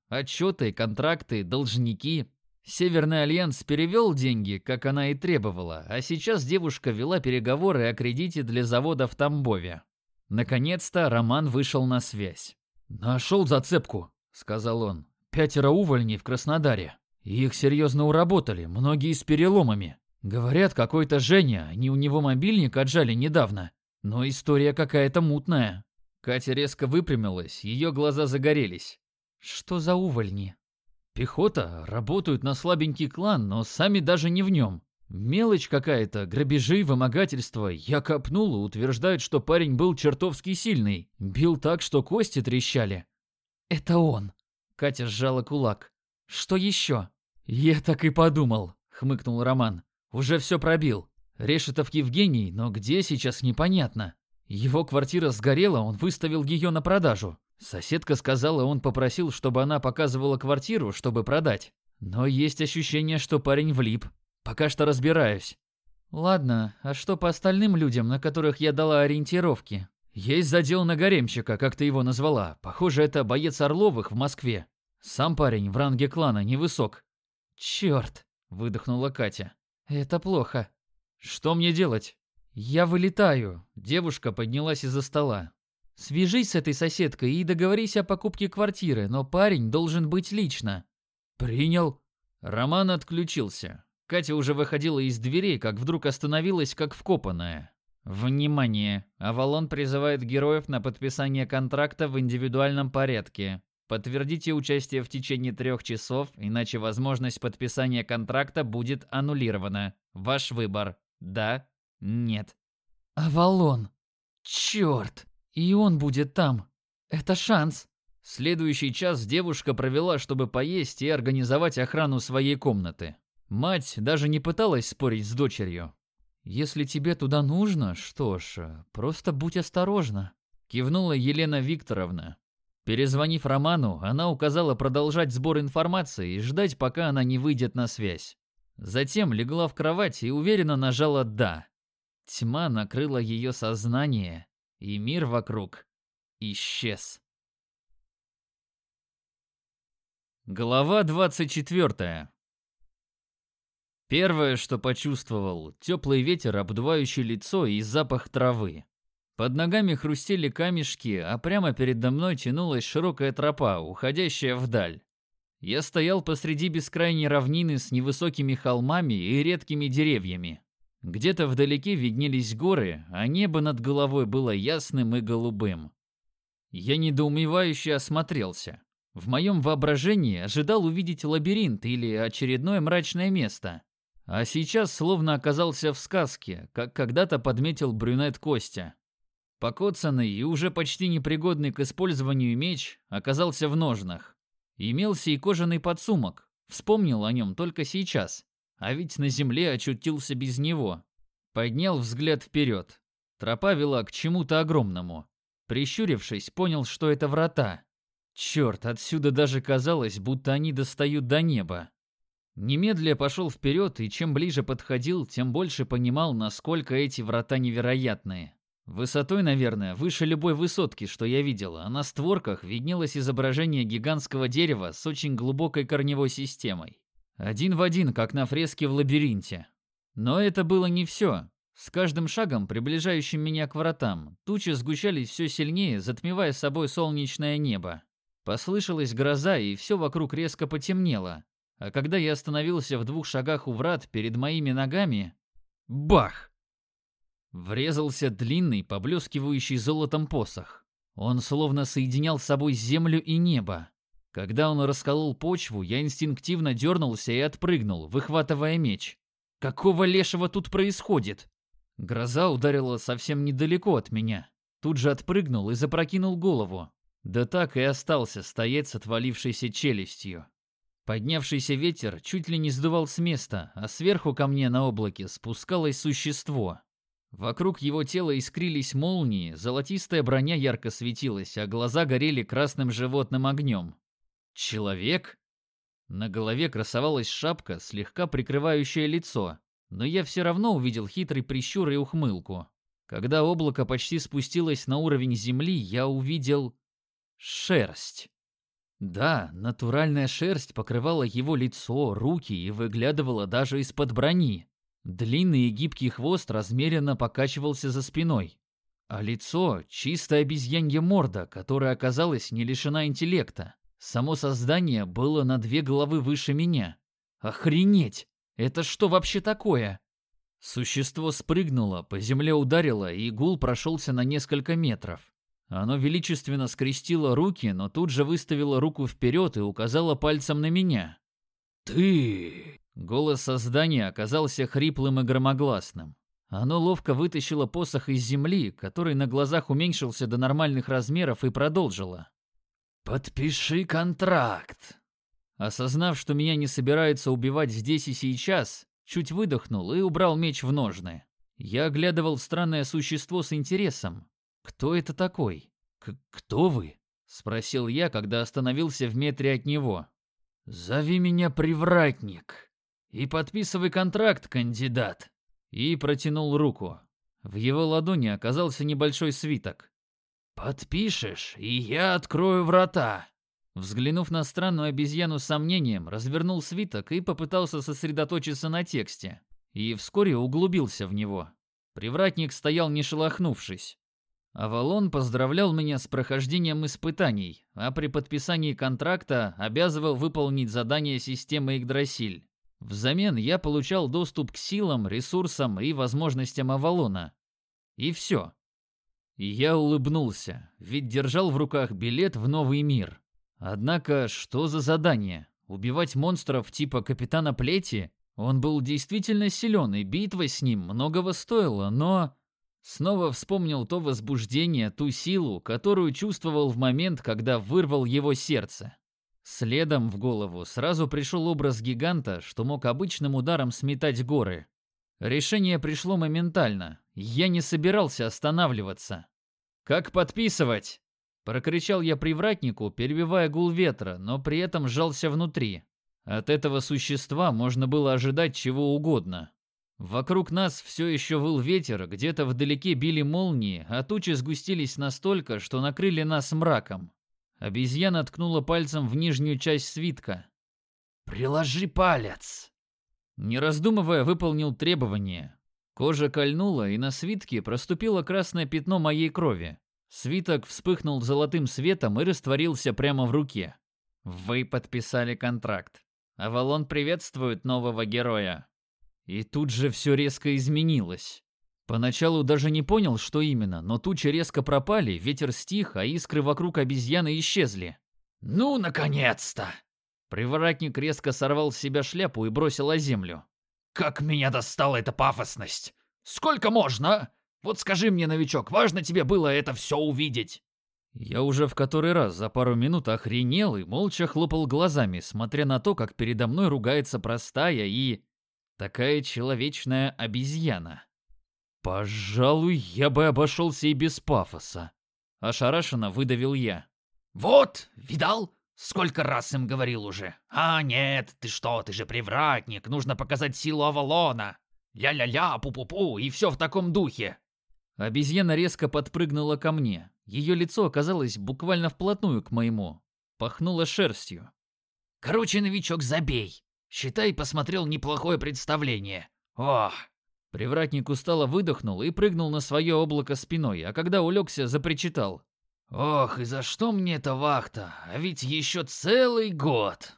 Отчеты, контракты, должники. Северный альянс перевел деньги, как она и требовала, а сейчас девушка вела переговоры о кредите для завода в Тамбове. Наконец-то Роман вышел на связь. «Нашел зацепку», — сказал он. 5 увольней в Краснодаре. Их серьезно уработали, многие с переломами. Говорят, какой-то Женя, они у него мобильник отжали недавно. Но история какая-то мутная». Катя резко выпрямилась, ее глаза загорелись. Что за увольни? Пехота, работают на слабенький клан, но сами даже не в нем. Мелочь какая-то, грабежи, вымогательства. Я копнул и утверждают, что парень был чертовски сильный. Бил так, что кости трещали. Это он. Катя сжала кулак. Что еще? Я так и подумал, хмыкнул Роман. Уже все пробил. Решетов Евгений, но где сейчас непонятно. Его квартира сгорела, он выставил ее на продажу. Соседка сказала, он попросил, чтобы она показывала квартиру, чтобы продать. Но есть ощущение, что парень влип. Пока что разбираюсь. Ладно, а что по остальным людям, на которых я дала ориентировки? Есть задел на гаремщика, как ты его назвала. Похоже, это боец Орловых в Москве. Сам парень в ранге клана невысок. Черт, выдохнула Катя. Это плохо. Что мне делать? Я вылетаю. Девушка поднялась из-за стола. Свяжись с этой соседкой и договорись о покупке квартиры, но парень должен быть лично. Принял. Роман отключился. Катя уже выходила из дверей, как вдруг остановилась, как вкопанная. Внимание! Авалон призывает героев на подписание контракта в индивидуальном порядке. Подтвердите участие в течение 3 часов, иначе возможность подписания контракта будет аннулирована. Ваш выбор. Да? Нет. Авалон. Черт! И он будет там. Это шанс. Следующий час девушка провела, чтобы поесть и организовать охрану своей комнаты. Мать даже не пыталась спорить с дочерью. «Если тебе туда нужно, что ж, просто будь осторожна», — кивнула Елена Викторовна. Перезвонив Роману, она указала продолжать сбор информации и ждать, пока она не выйдет на связь. Затем легла в кровать и уверенно нажала «да». Тьма накрыла ее сознание, и мир вокруг исчез. Глава 24. Первое, что почувствовал, теплый ветер, обдувающий лицо, и запах травы. Под ногами хрустели камешки, а прямо передо мной тянулась широкая тропа, уходящая вдаль. Я стоял посреди бескрайней равнины с невысокими холмами и редкими деревьями. Где-то вдалеке виднелись горы, а небо над головой было ясным и голубым. Я недоумевающе осмотрелся. В моем воображении ожидал увидеть лабиринт или очередное мрачное место. А сейчас словно оказался в сказке, как когда-то подметил брюнет Костя. Покоцанный и уже почти непригодный к использованию меч оказался в ножнах. Имелся и кожаный подсумок. Вспомнил о нем только сейчас. А ведь на земле очутился без него. Поднял взгляд вперед. Тропа вела к чему-то огромному. Прищурившись, понял, что это врата. Черт, отсюда даже казалось, будто они достают до неба. Немедля пошел вперед, и чем ближе подходил, тем больше понимал, насколько эти врата невероятные. Высотой, наверное, выше любой высотки, что я видел, а на створках виднелось изображение гигантского дерева с очень глубокой корневой системой. Один в один, как на фреске в лабиринте. Но это было не все. С каждым шагом, приближающим меня к вратам, тучи сгущались все сильнее, затмевая собой солнечное небо. Послышалась гроза, и все вокруг резко потемнело. А когда я остановился в 2 шагах у врат перед моими ногами... Бах! Врезался длинный, поблескивающий золотом посох. Он словно соединял с собой землю и небо. Когда он расколол почву, я инстинктивно дернулся и отпрыгнул, выхватывая меч. Какого лешего тут происходит? Гроза ударила совсем недалеко от меня. Тут же отпрыгнул и запрокинул голову. Да так и остался стоять с отвалившейся челюстью. Поднявшийся ветер чуть ли не сдувал с места, а сверху ко мне на облаке спускалось существо. Вокруг его тела искрились молнии, золотистая броня ярко светилась, а глаза горели красным животным огнем. Человек? На голове красовалась шапка, слегка прикрывающая лицо, но я все равно увидел хитрый прищур и ухмылку. Когда облако почти спустилось на уровень земли, я увидел... шерсть. Да, натуральная шерсть покрывала его лицо, руки и выглядывала даже из-под брони. Длинный и гибкий хвост размеренно покачивался за спиной. А лицо — чистая обезьянья морда, которая оказалась не лишена интеллекта. Само создание было на 2 головы выше меня. Охренеть! Это что вообще такое? Существо спрыгнуло, по земле ударило, и гул прошелся на несколько метров. Оно величественно скрестило руки, но тут же выставило руку вперед и указало пальцем на меня. «Ты!» Голос создания оказался хриплым и громогласным. Оно ловко вытащило посох из земли, который на глазах уменьшился до нормальных размеров, и продолжило. «Подпиши контракт!» Осознав, что меня не собираются убивать здесь и сейчас, чуть выдохнул и убрал меч в ножны. Я оглядывал странное существо с интересом. «Кто это такой? Кто вы?» — спросил я, когда остановился в метре от него. «Зови меня Привратник и подписывай контракт, кандидат!» И протянул руку. В его ладони оказался небольшой свиток. «Подпишешь, и я открою врата!» Взглянув на странную обезьяну с сомнением, развернул свиток и попытался сосредоточиться на тексте. И вскоре углубился в него. Привратник стоял не шелохнувшись. Авалон поздравлял меня с прохождением испытаний, а при подписании контракта обязывал выполнить задание системы Игдрасиль. Взамен я получал доступ к силам, ресурсам и возможностям Авалона. И все. И я улыбнулся, ведь держал в руках билет в новый мир. Однако, что за задание? Убивать монстров типа Капитана Плети? Он был действительно силен, и битва с ним многого стоила, но... Снова вспомнил то возбуждение, ту силу, которую чувствовал в момент, когда вырвал его сердце. Следом в голову сразу пришел образ гиганта, что мог обычным ударом сметать горы. Решение пришло моментально. Я не собирался останавливаться. «Как подписывать?» Прокричал я привратнику, перебивая гул ветра, но при этом сжался внутри. От этого существа можно было ожидать чего угодно. Вокруг нас все еще выл ветер, где-то вдалеке били молнии, а тучи сгустились настолько, что накрыли нас мраком. Обезьяна ткнула пальцем в нижнюю часть свитка. «Приложи палец!» Не раздумывая, выполнил требование. Кожа кольнула, и на свитке проступило красное пятно моей крови. Свиток вспыхнул золотым светом и растворился прямо в руке. «Вы подписали контракт. Авалон приветствует нового героя». И тут же все резко изменилось. Поначалу даже не понял, что именно, но тучи резко пропали, ветер стих, а искры вокруг обезьяны исчезли. «Ну, наконец-то!» Привратник резко сорвал с себя шляпу и бросил о землю. «Как меня достала эта пафосность! Сколько можно? Вот скажи мне, новичок, важно тебе было это все увидеть?» Я уже в который раз за пару минут охренел и молча хлопал глазами, смотря на то, как передо мной ругается простая и... такая человечная обезьяна. Пожалуй, я бы обошелся и без пафоса. Ошарашенно выдавил я. «Вот, видал? Сколько раз им говорил уже. А нет, ты что, ты же привратник, нужно показать силу Авалона. Ля-ля-ля, пу-пу-пу, и все в таком духе». Обезьяна резко подпрыгнула ко мне. Ее лицо оказалось буквально вплотную к моему. Пахнуло шерстью. «Короче, новичок, забей. Считай, посмотрел неплохое представление. Ох!» Привратник устало выдохнул и прыгнул на свое облако спиной, а когда улегся, запричитал. «Ох, и за что мне эта вахта? А ведь еще целый год!»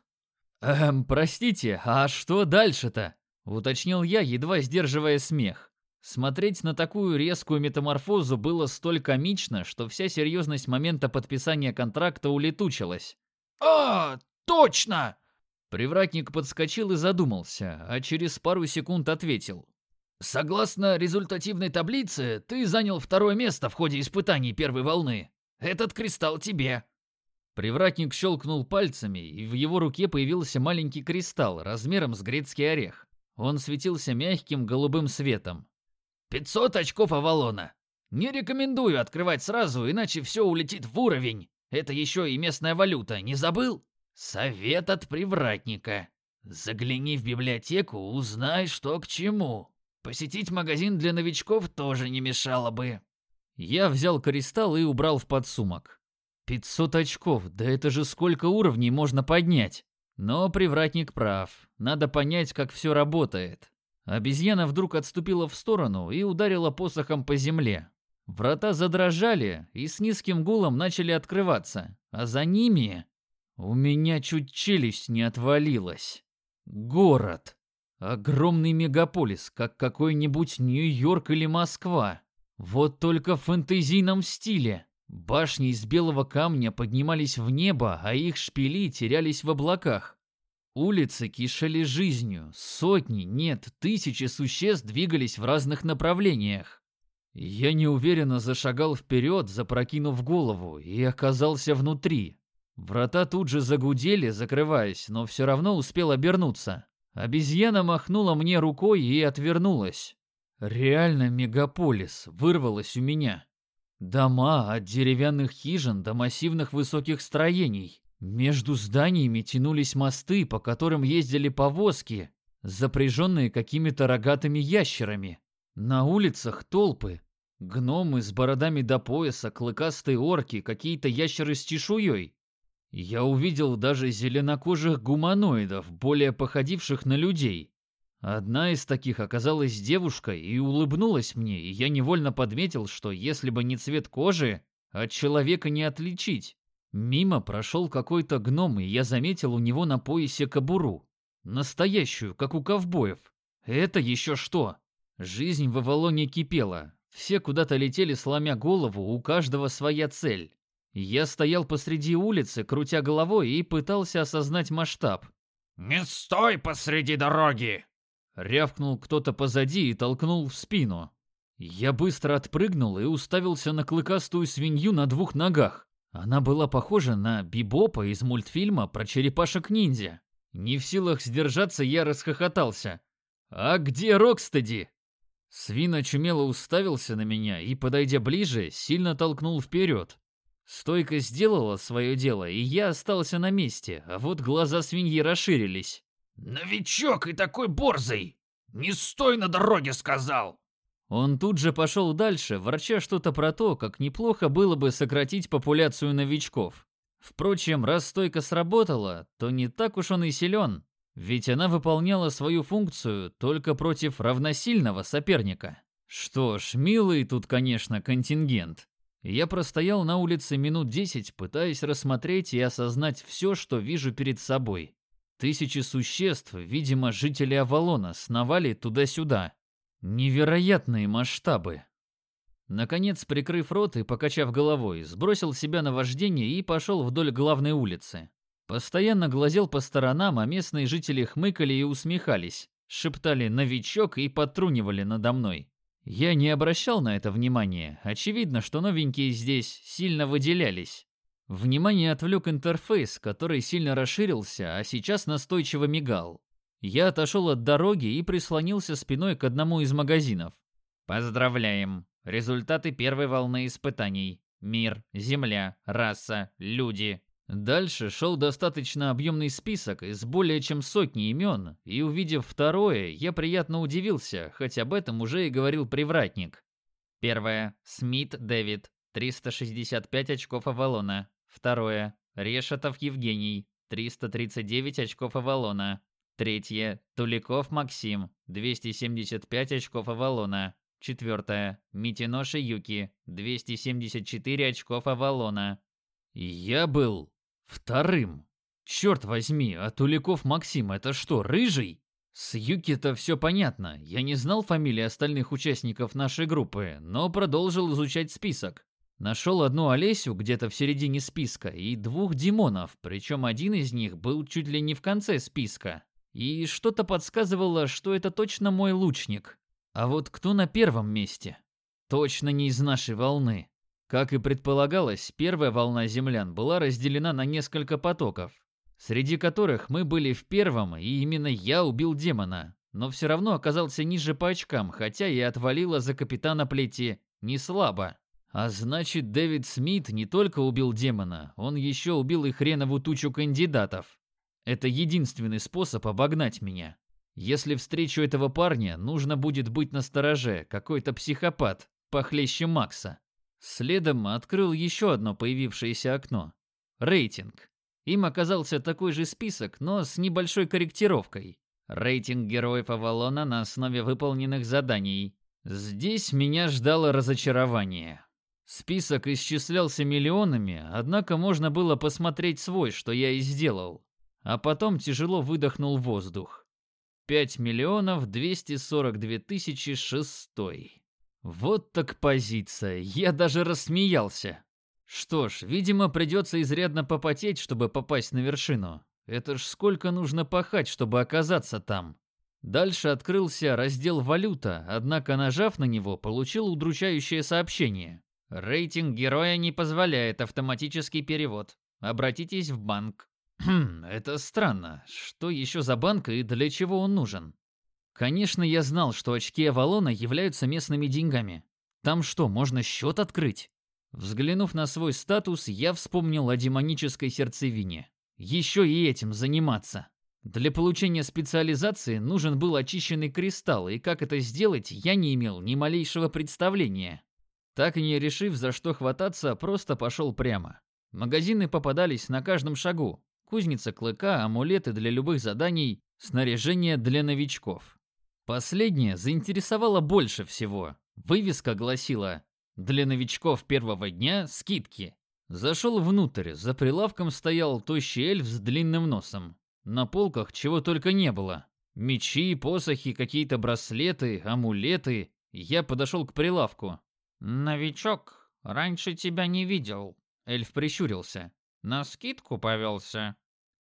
Простите, а что дальше-то?» — уточнил я, едва сдерживая смех. Смотреть на такую резкую метаморфозу было столь комично, что вся серьезность момента подписания контракта улетучилась. «А, точно!» Привратник подскочил и задумался, а через пару секунд ответил. «Согласно результативной таблице, ты занял 2-е место в ходе испытаний первой волны. Этот кристалл тебе». Привратник щелкнул пальцами, и в его руке появился маленький кристалл размером с грецкий орех. Он светился мягким голубым светом. 500 очков Авалона. Не рекомендую открывать сразу, иначе все улетит в уровень. Это еще и местная валюта, не забыл? Совет от привратника. Загляни в библиотеку, узнай, что к чему. Посетить магазин для новичков тоже не мешало бы». Я взял кристалл и убрал в подсумок. 500 очков, да это же сколько уровней можно поднять? Но привратник прав, надо понять, как все работает. Обезьяна вдруг отступила в сторону и ударила посохом по земле. Врата задрожали и с низким гулом начали открываться, а за ними... У меня чуть челюсть не отвалилась. Город. Огромный мегаполис, как какой-нибудь Нью-Йорк или Москва. Вот только в фэнтезийном стиле. Башни из белого камня поднимались в небо, а их шпили терялись в облаках. Улицы кишели жизнью, сотни, нет, тысячи существ двигались в разных направлениях. Я неуверенно зашагал вперед, запрокинув голову, и оказался внутри. Врата тут же загудели, закрываясь, но все равно успел обернуться. Обезьяна махнула мне рукой и отвернулась. Реально мегаполис вырвалось у меня. Дома от деревянных хижин до массивных высоких строений. Между зданиями тянулись мосты, по которым ездили повозки, запряженные какими-то рогатыми ящерами. На улицах толпы. Гномы с бородами до пояса, клыкастые орки, какие-то ящеры с чешуей. Я увидел даже зеленокожих гуманоидов, более походивших на людей. Одна из таких оказалась девушкой и улыбнулась мне, и я невольно подметил, что если бы не цвет кожи, от человека не отличить. Мимо прошел какой-то гном, и я заметил у него на поясе кобуру. Настоящую, как у ковбоев. Это еще что? Жизнь в Авалоне кипела. Все куда-то летели, сломя голову, у каждого своя цель. Я стоял посреди улицы, крутя головой, и пытался осознать масштаб. «Не стой посреди дороги!» Рявкнул кто-то позади и толкнул в спину. Я быстро отпрыгнул и уставился на клыкастую свинью на двух ногах. Она была похожа на Бибопа из мультфильма про черепашек-ниндзя. Не в силах сдержаться, я расхохотался. «А где Рокстеди?» Свин очумело уставился на меня и, подойдя ближе, сильно толкнул вперед. Стойка сделала свое дело, и я остался на месте, а вот глаза свиньи расширились. «Новичок и такой борзый! Не стой на дороге, сказал!» Он тут же пошел дальше, ворча что-то про то, как неплохо было бы сократить популяцию новичков. Впрочем, раз стойка сработала, то не так уж он и силен, ведь она выполняла свою функцию только против равносильного соперника. Что ж, милый тут, конечно, контингент. Я простоял на улице минут 10, пытаясь рассмотреть и осознать все, что вижу перед собой. Тысячи существ, видимо, жители Авалона, сновали туда-сюда. Невероятные масштабы. Наконец, прикрыв рот и покачав головой, сбросил себя на вождение и пошел вдоль главной улицы. Постоянно глазел по сторонам, а местные жители хмыкали и усмехались, шептали «новичок» и подтрунивали надо мной. Я не обращал на это внимания. Очевидно, что новенькие здесь сильно выделялись. Внимание отвлек интерфейс, который сильно расширился, а сейчас настойчиво мигал. Я отошел от дороги и прислонился спиной к одному из магазинов. Поздравляем! Результаты первой волны испытаний. Мир, Земля, раса, люди. Дальше шел достаточно объемный список из более чем сотни имен, и увидев второе, я приятно удивился, хоть об этом уже и говорил привратник. Первое. Смит Дэвид, 365 очков Авалона. Второе. Решетов Евгений, 339 очков Авалона. Третье. Туликов Максим, 275 очков Авалона. Четвертое. Митиноши Юки, 274 очков Авалона. Я был вторым. Черт возьми, а Туликов Максим это что, рыжий? С Юки-то все понятно. Я не знал фамилии остальных участников нашей группы, но продолжил изучать список. Нашел одну Олесю где-то в середине списка и двух Димонов, причем один из них был чуть ли не в конце списка. И что-то подсказывало, что это точно мой лучник. А вот кто на первом месте? Точно не из нашей волны. Как и предполагалось, первая волна землян была разделена на несколько потоков, среди которых мы были в первом, и именно я убил демона, но все равно оказался ниже по очкам, хотя и отвалило за капитана плети не слабо. А значит, Дэвид Смит не только убил демона, он еще убил и хренову тучу кандидатов. Это единственный способ обогнать меня. Если встречу этого парня, нужно будет быть настороже, какой-то психопат, похлеще Макса. Следом открыл еще одно появившееся окно. Рейтинг. Им оказался такой же список, но с небольшой корректировкой. Рейтинг героев Авалона на основе выполненных заданий. Здесь меня ждало разочарование. Список исчислялся миллионами, однако можно было посмотреть свой, что я и сделал. А потом тяжело выдохнул воздух. 5 миллионов 242 тысячи 6. Вот так позиция, я даже рассмеялся. Что ж, видимо, придется изрядно попотеть, чтобы попасть на вершину. Это ж сколько нужно пахать, чтобы оказаться там. Дальше открылся раздел «Валюта», однако, нажав на него, получил удручающее сообщение. Рейтинг героя не позволяет автоматический перевод. Обратитесь в банк. Это странно. Что еще за банк и для чего он нужен? Конечно, я знал, что очки Авалона являются местными деньгами. Там что, можно счет открыть? Взглянув на свой статус, я вспомнил о демонической сердцевине. Еще и этим заниматься. Для получения специализации нужен был очищенный кристалл, и как это сделать, я не имел ни малейшего представления. Так и не решив, за что хвататься, просто пошел прямо. Магазины попадались на каждом шагу. Кузница клыка, амулеты для любых заданий, снаряжение для новичков. Последнее заинтересовало больше всего. Вывеска гласила: «Для новичков первого дня скидки». Зашел внутрь, за прилавком стоял тощий эльф с длинным носом. На полках чего только не было. Мечи, посохи, какие-то браслеты, амулеты. Я подошел к прилавку. «Новичок, раньше тебя не видел», — эльф прищурился. «На скидку повелся?»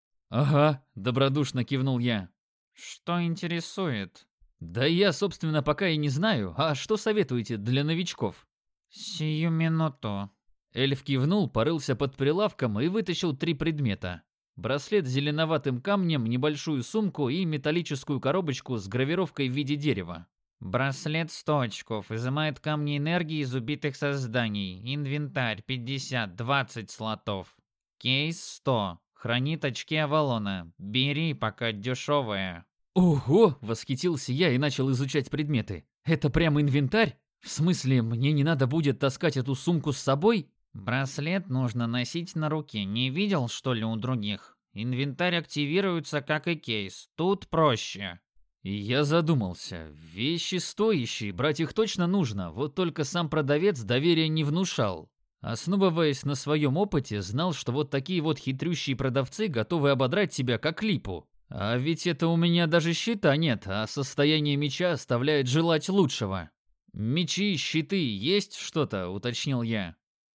«Ага», — добродушно кивнул я. «Что интересует?» «Да я, собственно, пока и не знаю. А что советуете для новичков?» «Сию минуту». Эльф кивнул, порылся под прилавком и вытащил 3 предмета. Браслет с зеленоватым камнем, небольшую сумку и металлическую коробочку с гравировкой в виде дерева. Браслет 100 очков, изымает камни энергии из убитых созданий. Инвентарь 50, 20 слотов. Кейс 100, хранит очки Авалона. Бери, пока дешевая. Ого, восхитился я и начал изучать предметы. Это прям инвентарь? В смысле, мне не надо будет таскать эту сумку с собой? Браслет нужно носить на руке. Не видел, что ли, у других? Инвентарь активируется, как и кейс. Тут проще. И я задумался. Вещи стоящие, брать их точно нужно, вот только сам продавец доверия не внушал. Основываясь на своем опыте, знал, что вот такие вот хитрющие продавцы готовы ободрать тебя как липу. А ведь это у меня даже щита нет, а состояние меча оставляет желать лучшего. «Мечи, щиты, есть что-то?» — уточнил я.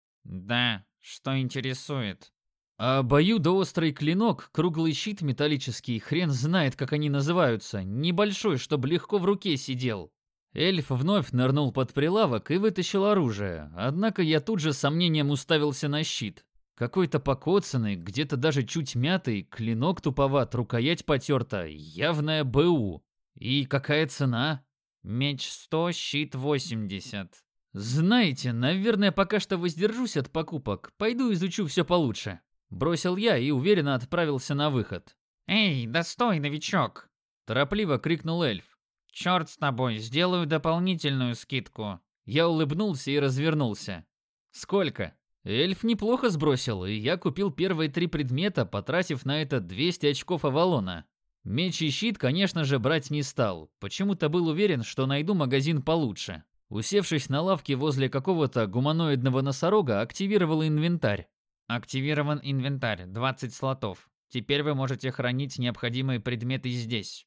«Да, что интересует?» Обоюдоострый клинок, круглый щит металлический, хрен знает, как они называются, небольшой, чтобы легко в руке сидел. Эльф вновь нырнул под прилавок и вытащил оружие, однако я тут же с сомнением уставился на щит. Какой-то покоцанный, где-то даже чуть мятый, клинок туповат, рукоять потерта, явная БУ. И какая цена? Меч 100, щит 80. Знаете, наверное, пока что воздержусь от покупок, пойду изучу все получше. Бросил я и уверенно отправился на выход. «Эй, да стой, новичок!» Торопливо крикнул эльф. «Черт с тобой, сделаю дополнительную скидку». Я улыбнулся и развернулся. «Сколько?» Эльф неплохо сбросил, и я купил первые 3 предмета, потратив на это 200 очков Авалона. Меч и щит, конечно же, брать не стал. Почему-то был уверен, что найду магазин получше. Усевшись на лавке возле какого-то гуманоидного носорога, активировал инвентарь. Активирован инвентарь, 20 слотов. Теперь вы можете хранить необходимые предметы здесь.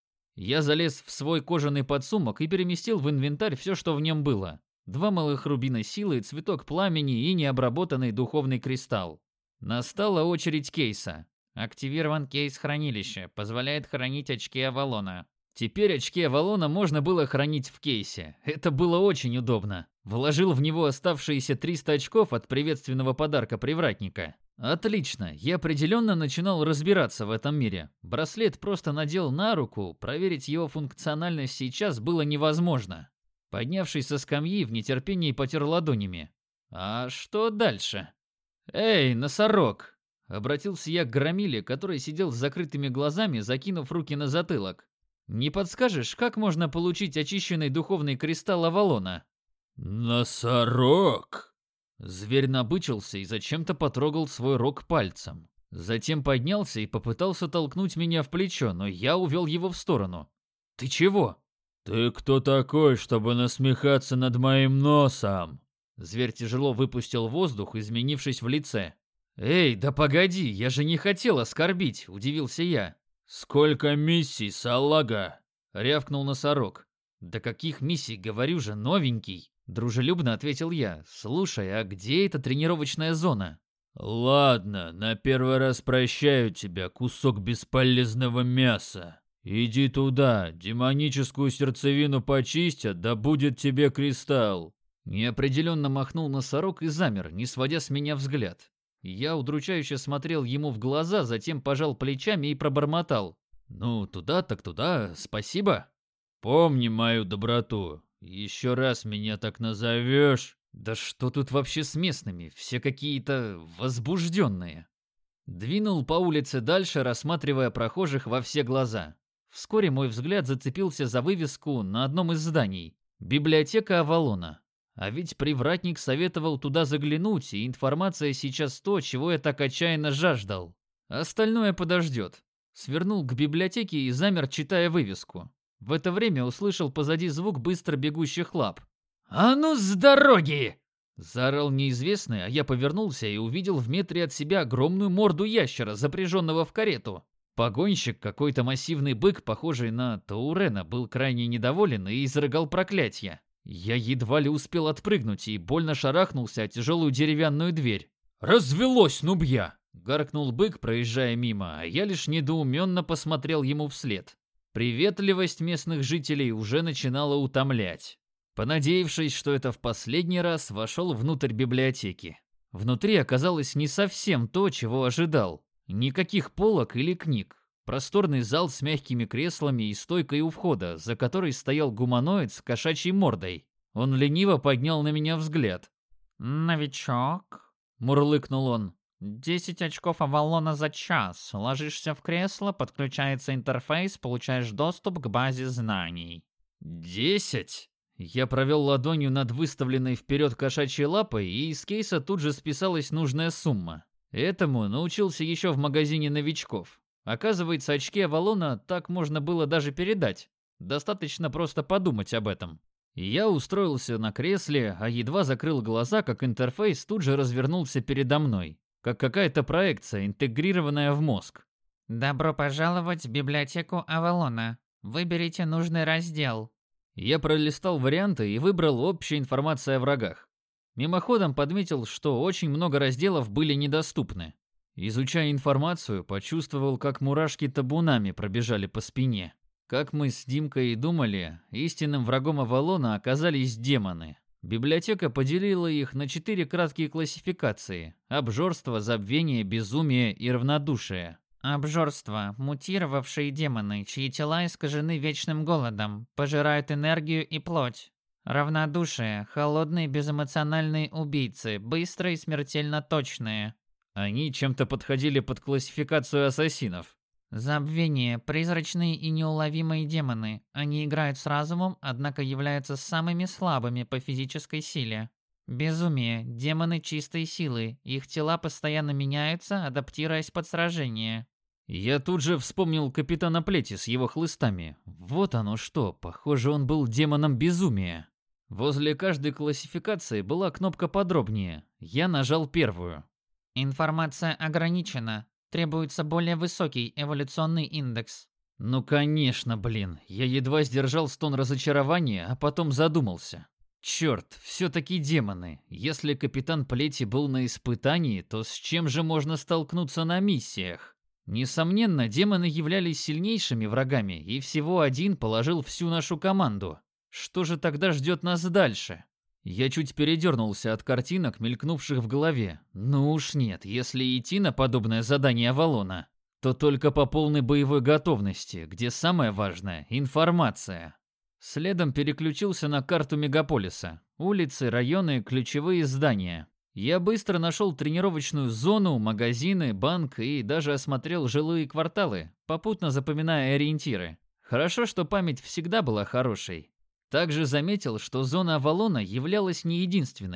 Я залез в свой кожаный подсумок и переместил в инвентарь все, что в нем было. 2 малых рубина силы, цветок пламени и необработанный духовный кристалл. Настала очередь кейса. Активирован кейс хранилища, позволяет хранить очки Авалона. Теперь очки Авалона можно было хранить в кейсе. Это было очень удобно. Вложил в него оставшиеся 300 очков от приветственного подарка привратника. Отлично, я определенно начинал разбираться в этом мире. Браслет просто надел на руку, проверить его функциональность сейчас было невозможно. Поднявшись со скамьи, в нетерпении потер ладонями. А что дальше? «Эй, носорог!» Обратился я к Громиле, который сидел с закрытыми глазами, закинув руки на затылок. «Не подскажешь, как можно получить очищенный духовный кристалл Авалона?» «Носорог!» Зверь набычился и зачем-то потрогал свой рог пальцем. Затем поднялся и попытался толкнуть меня в плечо, но я увел его в сторону. «Ты чего?» «Ты кто такой, чтобы насмехаться над моим носом?» Зверь тяжело выпустил воздух, изменившись в лице. «Эй, да погоди, я же не хотел оскорбить», — удивился я. «Сколько миссий, салага?» — рявкнул носорог. «Да каких миссий, говорю же, новенький», — дружелюбно ответил я. «Слушай, а где эта тренировочная зона?» «Ладно, на первый раз прощаю тебя, кусок бесполезного мяса. Иди туда, демоническую сердцевину почистят, да будет тебе кристалл». Неопределенно махнул носорог и замер, не сводя с меня взгляд. Я удручающе смотрел ему в глаза, затем пожал плечами и пробормотал. «Ну, туда так туда, спасибо». «Помни мою доброту. Еще раз меня так назовешь...» Да что тут вообще с местными? Все какие-то возбужденные. Двинул по улице дальше, рассматривая прохожих во все глаза. Вскоре мой взгляд зацепился за вывеску на одном из зданий. Библиотека Авалона. А ведь привратник советовал туда заглянуть, и информация сейчас то, чего я так отчаянно жаждал. Остальное подождет. Свернул к библиотеке и замер, читая вывеску. В это время услышал позади звук быстро бегущих лап. «А ну с дороги!» Заорал неизвестный, а я повернулся и увидел в метре от себя огромную морду ящера, запряженного в карету. Погонщик, какой-то массивный бык, похожий на Таурена, был крайне недоволен и изрыгал проклятия. Я едва ли успел отпрыгнуть и больно шарахнулся о тяжелую деревянную дверь. «Развелось, нубья!» — гаркнул бык, проезжая мимо, а я лишь недоуменно посмотрел ему вслед. Приветливость местных жителей уже начинала утомлять. Понадеявшись, что это в последний раз, вошел внутрь библиотеки. Внутри оказалось не совсем то, чего ожидал. Никаких полок или книг. Просторный зал с мягкими креслами и стойкой у входа, за которой стоял гуманоид с кошачьей мордой. Он лениво поднял на меня взгляд. «Новичок», — мурлыкнул он. 10 очков Авалона за час. Ложишься в кресло, подключается интерфейс, получаешь доступ к базе знаний». 10? Я провел ладонью над выставленной вперед кошачьей лапой, и из кейса тут же списалась нужная сумма. Этому научился еще в магазине новичков. Оказывается, очки Авалона так можно было даже передать. Достаточно просто подумать об этом. Я устроился на кресле, а едва закрыл глаза, как интерфейс тут же развернулся передо мной, как какая-то проекция, интегрированная в мозг. «Добро пожаловать в библиотеку Авалона. Выберите нужный раздел». Я пролистал варианты и выбрал общая информация о врагах. Мимоходом подметил, что очень много разделов были недоступны. Изучая информацию, почувствовал, как мурашки табунами пробежали по спине. Как мы с Димкой и думали, истинным врагом Авалона оказались демоны. Библиотека поделила их на 4 краткие классификации: обжорство, забвение, безумие и равнодушие. Обжорство – мутировавшие демоны, чьи тела искажены вечным голодом, пожирают энергию и плоть. Равнодушие – холодные безэмоциональные убийцы, быстрые и смертельно точные. Они чем-то подходили под классификацию ассасинов. Забвение – призрачные и неуловимые демоны. Они играют с разумом, однако являются самыми слабыми по физической силе. Безумие – демоны чистой силы. Их тела постоянно меняются, адаптируясь под сражение. Я тут же вспомнил капитана Плети с его хлыстами. Вот оно что, похоже, он был демоном безумия. Возле каждой классификации была кнопка «Подробнее». Я нажал первую. Информация ограничена. Требуется более высокий эволюционный индекс. Ну конечно, блин. Я едва сдержал стон разочарования, а потом задумался. Черт, все-таки демоны. Если капитан Плети был на испытании, то с чем же можно столкнуться на миссиях? Несомненно, демоны являлись сильнейшими врагами, и всего один положил всю нашу команду. Что же тогда ждет нас дальше? Я чуть передернулся от картинок, мелькнувших в голове. Ну уж нет, если идти на подобное задание Авалона, то только по полной боевой готовности, где самое важное – информация. Следом переключился на карту мегаполиса. Улицы, районы, ключевые здания. Я быстро нашел тренировочную зону, магазины, банк и даже осмотрел жилые кварталы, попутно запоминая ориентиры. Хорошо, что память всегда была хорошей. Также заметил, что зона Авалона являлась не единственной.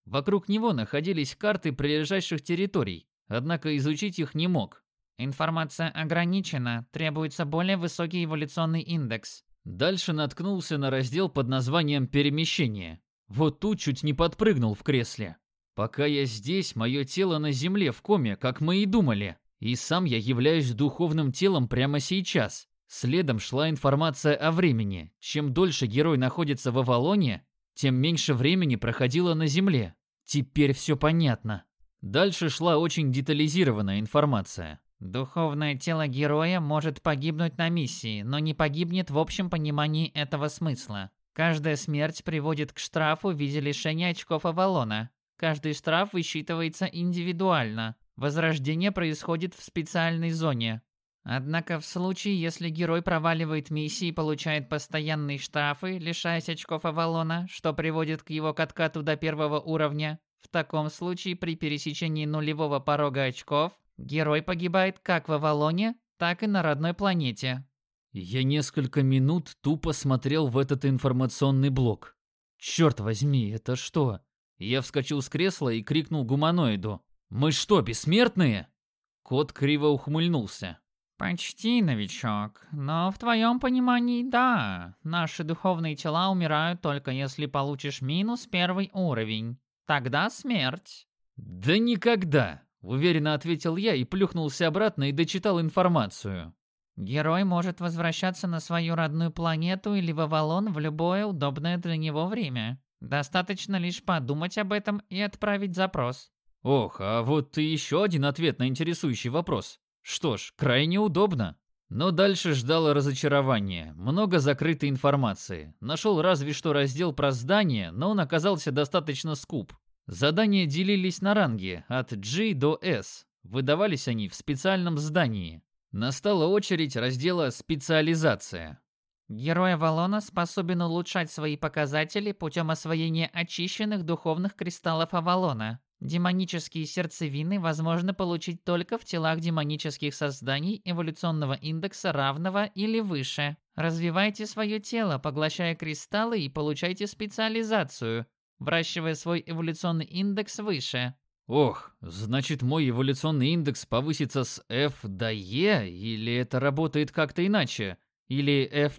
Вокруг него находились карты прилежащих территорий, однако изучить их не мог. Информация ограничена, требуется более высокий эволюционный индекс. Дальше наткнулся на раздел под названием «Перемещение». Вот тут чуть не подпрыгнул в кресле. Пока я здесь, мое тело на земле в коме, как мы и думали. И сам я являюсь духовным телом прямо сейчас. Следом шла информация о времени. Чем дольше герой находится в Авалоне, тем меньше времени проходило на земле. Теперь все понятно. Дальше шла очень детализированная информация. Духовное тело героя может погибнуть на миссии, но не погибнет в общем понимании этого смысла. Каждая смерть приводит к штрафу в виде лишения очков Авалона. Каждый штраф высчитывается индивидуально. Возрождение происходит в специальной зоне. Однако в случае, если герой проваливает миссии и получает постоянные штрафы, лишаясь очков Авалона, что приводит к его откату до 1 уровня, в таком случае при пересечении нулевого порога очков герой погибает как в Авалоне, так и на родной планете. Я несколько минут тупо смотрел в этот информационный блок. Черт возьми, это что? Я вскочил с кресла и крикнул гуманоиду. «Мы что, бессмертные?» Кот криво ухмыльнулся. Почти, новичок, но в твоем понимании да. Наши духовные тела умирают только если получишь -1 уровень. Тогда смерть. Да никогда, уверенно ответил я и плюхнулся обратно и дочитал информацию. Герой может возвращаться на свою родную планету или в Авалон в любое удобное для него время. Достаточно лишь подумать об этом и отправить запрос. Ох, а вот и еще один ответ на интересующий вопрос. Что ж, крайне удобно. Но дальше ждало разочарование. Много закрытой информации. Нашел разве что раздел про здание, но он оказался достаточно скуп. Задания делились на ранги от G до S. Выдавались они в специальном здании. Настала очередь раздела «Специализация». Герой Авалона способен улучшать свои показатели путем освоения очищенных духовных кристаллов Авалона. Демонические сердцевины возможно получить только в телах демонических созданий эволюционного индекса равного или выше. Развивайте свое тело, поглощая кристаллы и получайте специализацию, вращивая свой эволюционный индекс выше. Ох, значит мой эволюционный индекс повысится с F до E, или это работает как-то иначе? Или F+.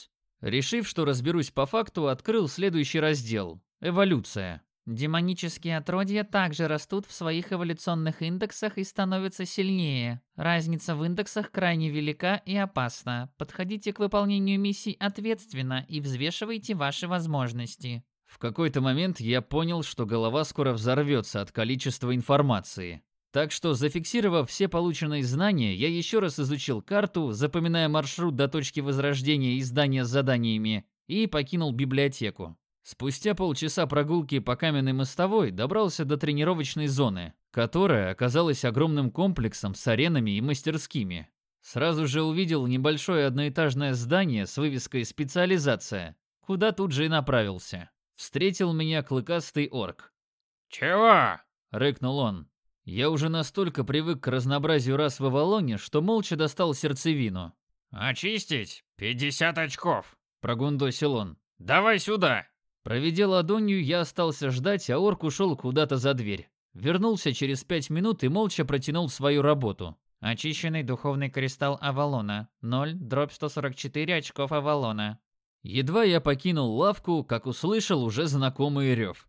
Решив, что разберусь по факту, открыл следующий раздел – «Эволюция». Демонические отродья также растут в своих эволюционных индексах и становятся сильнее. Разница в индексах крайне велика и опасна. Подходите к выполнению миссий ответственно и взвешивайте ваши возможности. В какой-то момент я понял, что голова скоро взорвется от количества информации. Так что, зафиксировав все полученные знания, я еще раз изучил карту, запоминая маршрут до точки возрождения и здания с заданиями, и покинул библиотеку. Спустя полчаса прогулки по каменной мостовой добрался до тренировочной зоны, которая оказалась огромным комплексом с аренами и мастерскими. Сразу же увидел небольшое одноэтажное здание с вывеской «Специализация», куда тут же и направился. Встретил меня клыкастый орк. «Чего?» — рыкнул он. Я уже настолько привык к разнообразию рас в Авалоне, что молча достал сердцевину. «Очистить? 50 очков!» — прогундосил он. «Давай сюда!» Проведя ладонью, я остался ждать, а орк ушел куда-то за дверь. Вернулся через 5 минут и молча протянул свою работу. Очищенный духовный кристалл Авалона. 0/144 очков Авалона. Едва я покинул лавку, как услышал уже знакомый рев.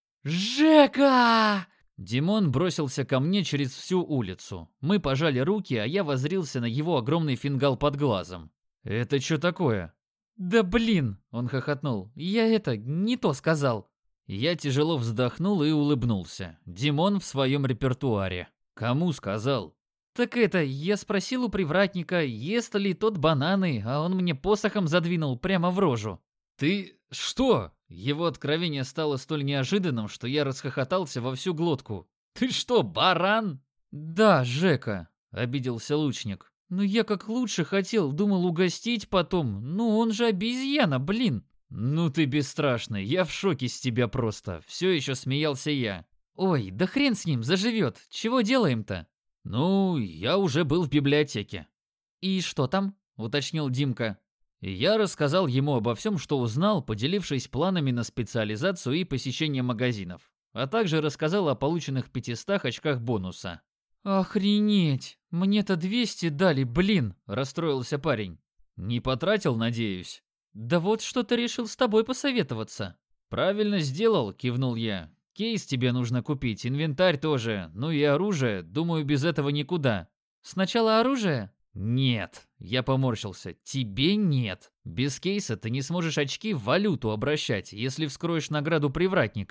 «Жека!» Димон бросился ко мне через всю улицу. Мы пожали руки, а я воззрился на его огромный фингал под глазом. «Это что такое?» «Да блин!» – он хохотнул. «Я не то сказал!» Я тяжело вздохнул и улыбнулся. Димон в своем репертуаре. Кому сказал? «Так я спросил у привратника, ест ли тот бананы, а он мне посохом задвинул прямо в рожу». «Ты что?» Его откровение стало столь неожиданным, что я расхохотался во всю глотку. «Ты что, баран?» «Да, Жека», — обиделся лучник. «Ну я как лучше хотел, думал угостить потом. Ну он же обезьяна, блин». «Ну ты бесстрашный, я в шоке с тебя просто». Все еще смеялся я. «Ой, да хрен с ним, заживет. Чего делаем-то?» «Ну, я уже был в библиотеке». «И что там?» — уточнил Димка. Я рассказал ему обо всем, что узнал, поделившись планами на специализацию и посещение магазинов. а также рассказал о полученных 500 очках бонуса. «Охренеть! Мне-то 200 дали, блин!» – расстроился парень. «Не потратил, надеюсь?» «Да вот что-то решил с тобой посоветоваться». «Правильно сделал», – кивнул я. «Кейс тебе нужно купить, инвентарь тоже, ну и оружие, думаю, без этого никуда». «Сначала оружие?» «Нет», – я поморщился, – «тебе нет. Без кейса ты не сможешь очки в валюту обращать, если вскроешь награду привратника.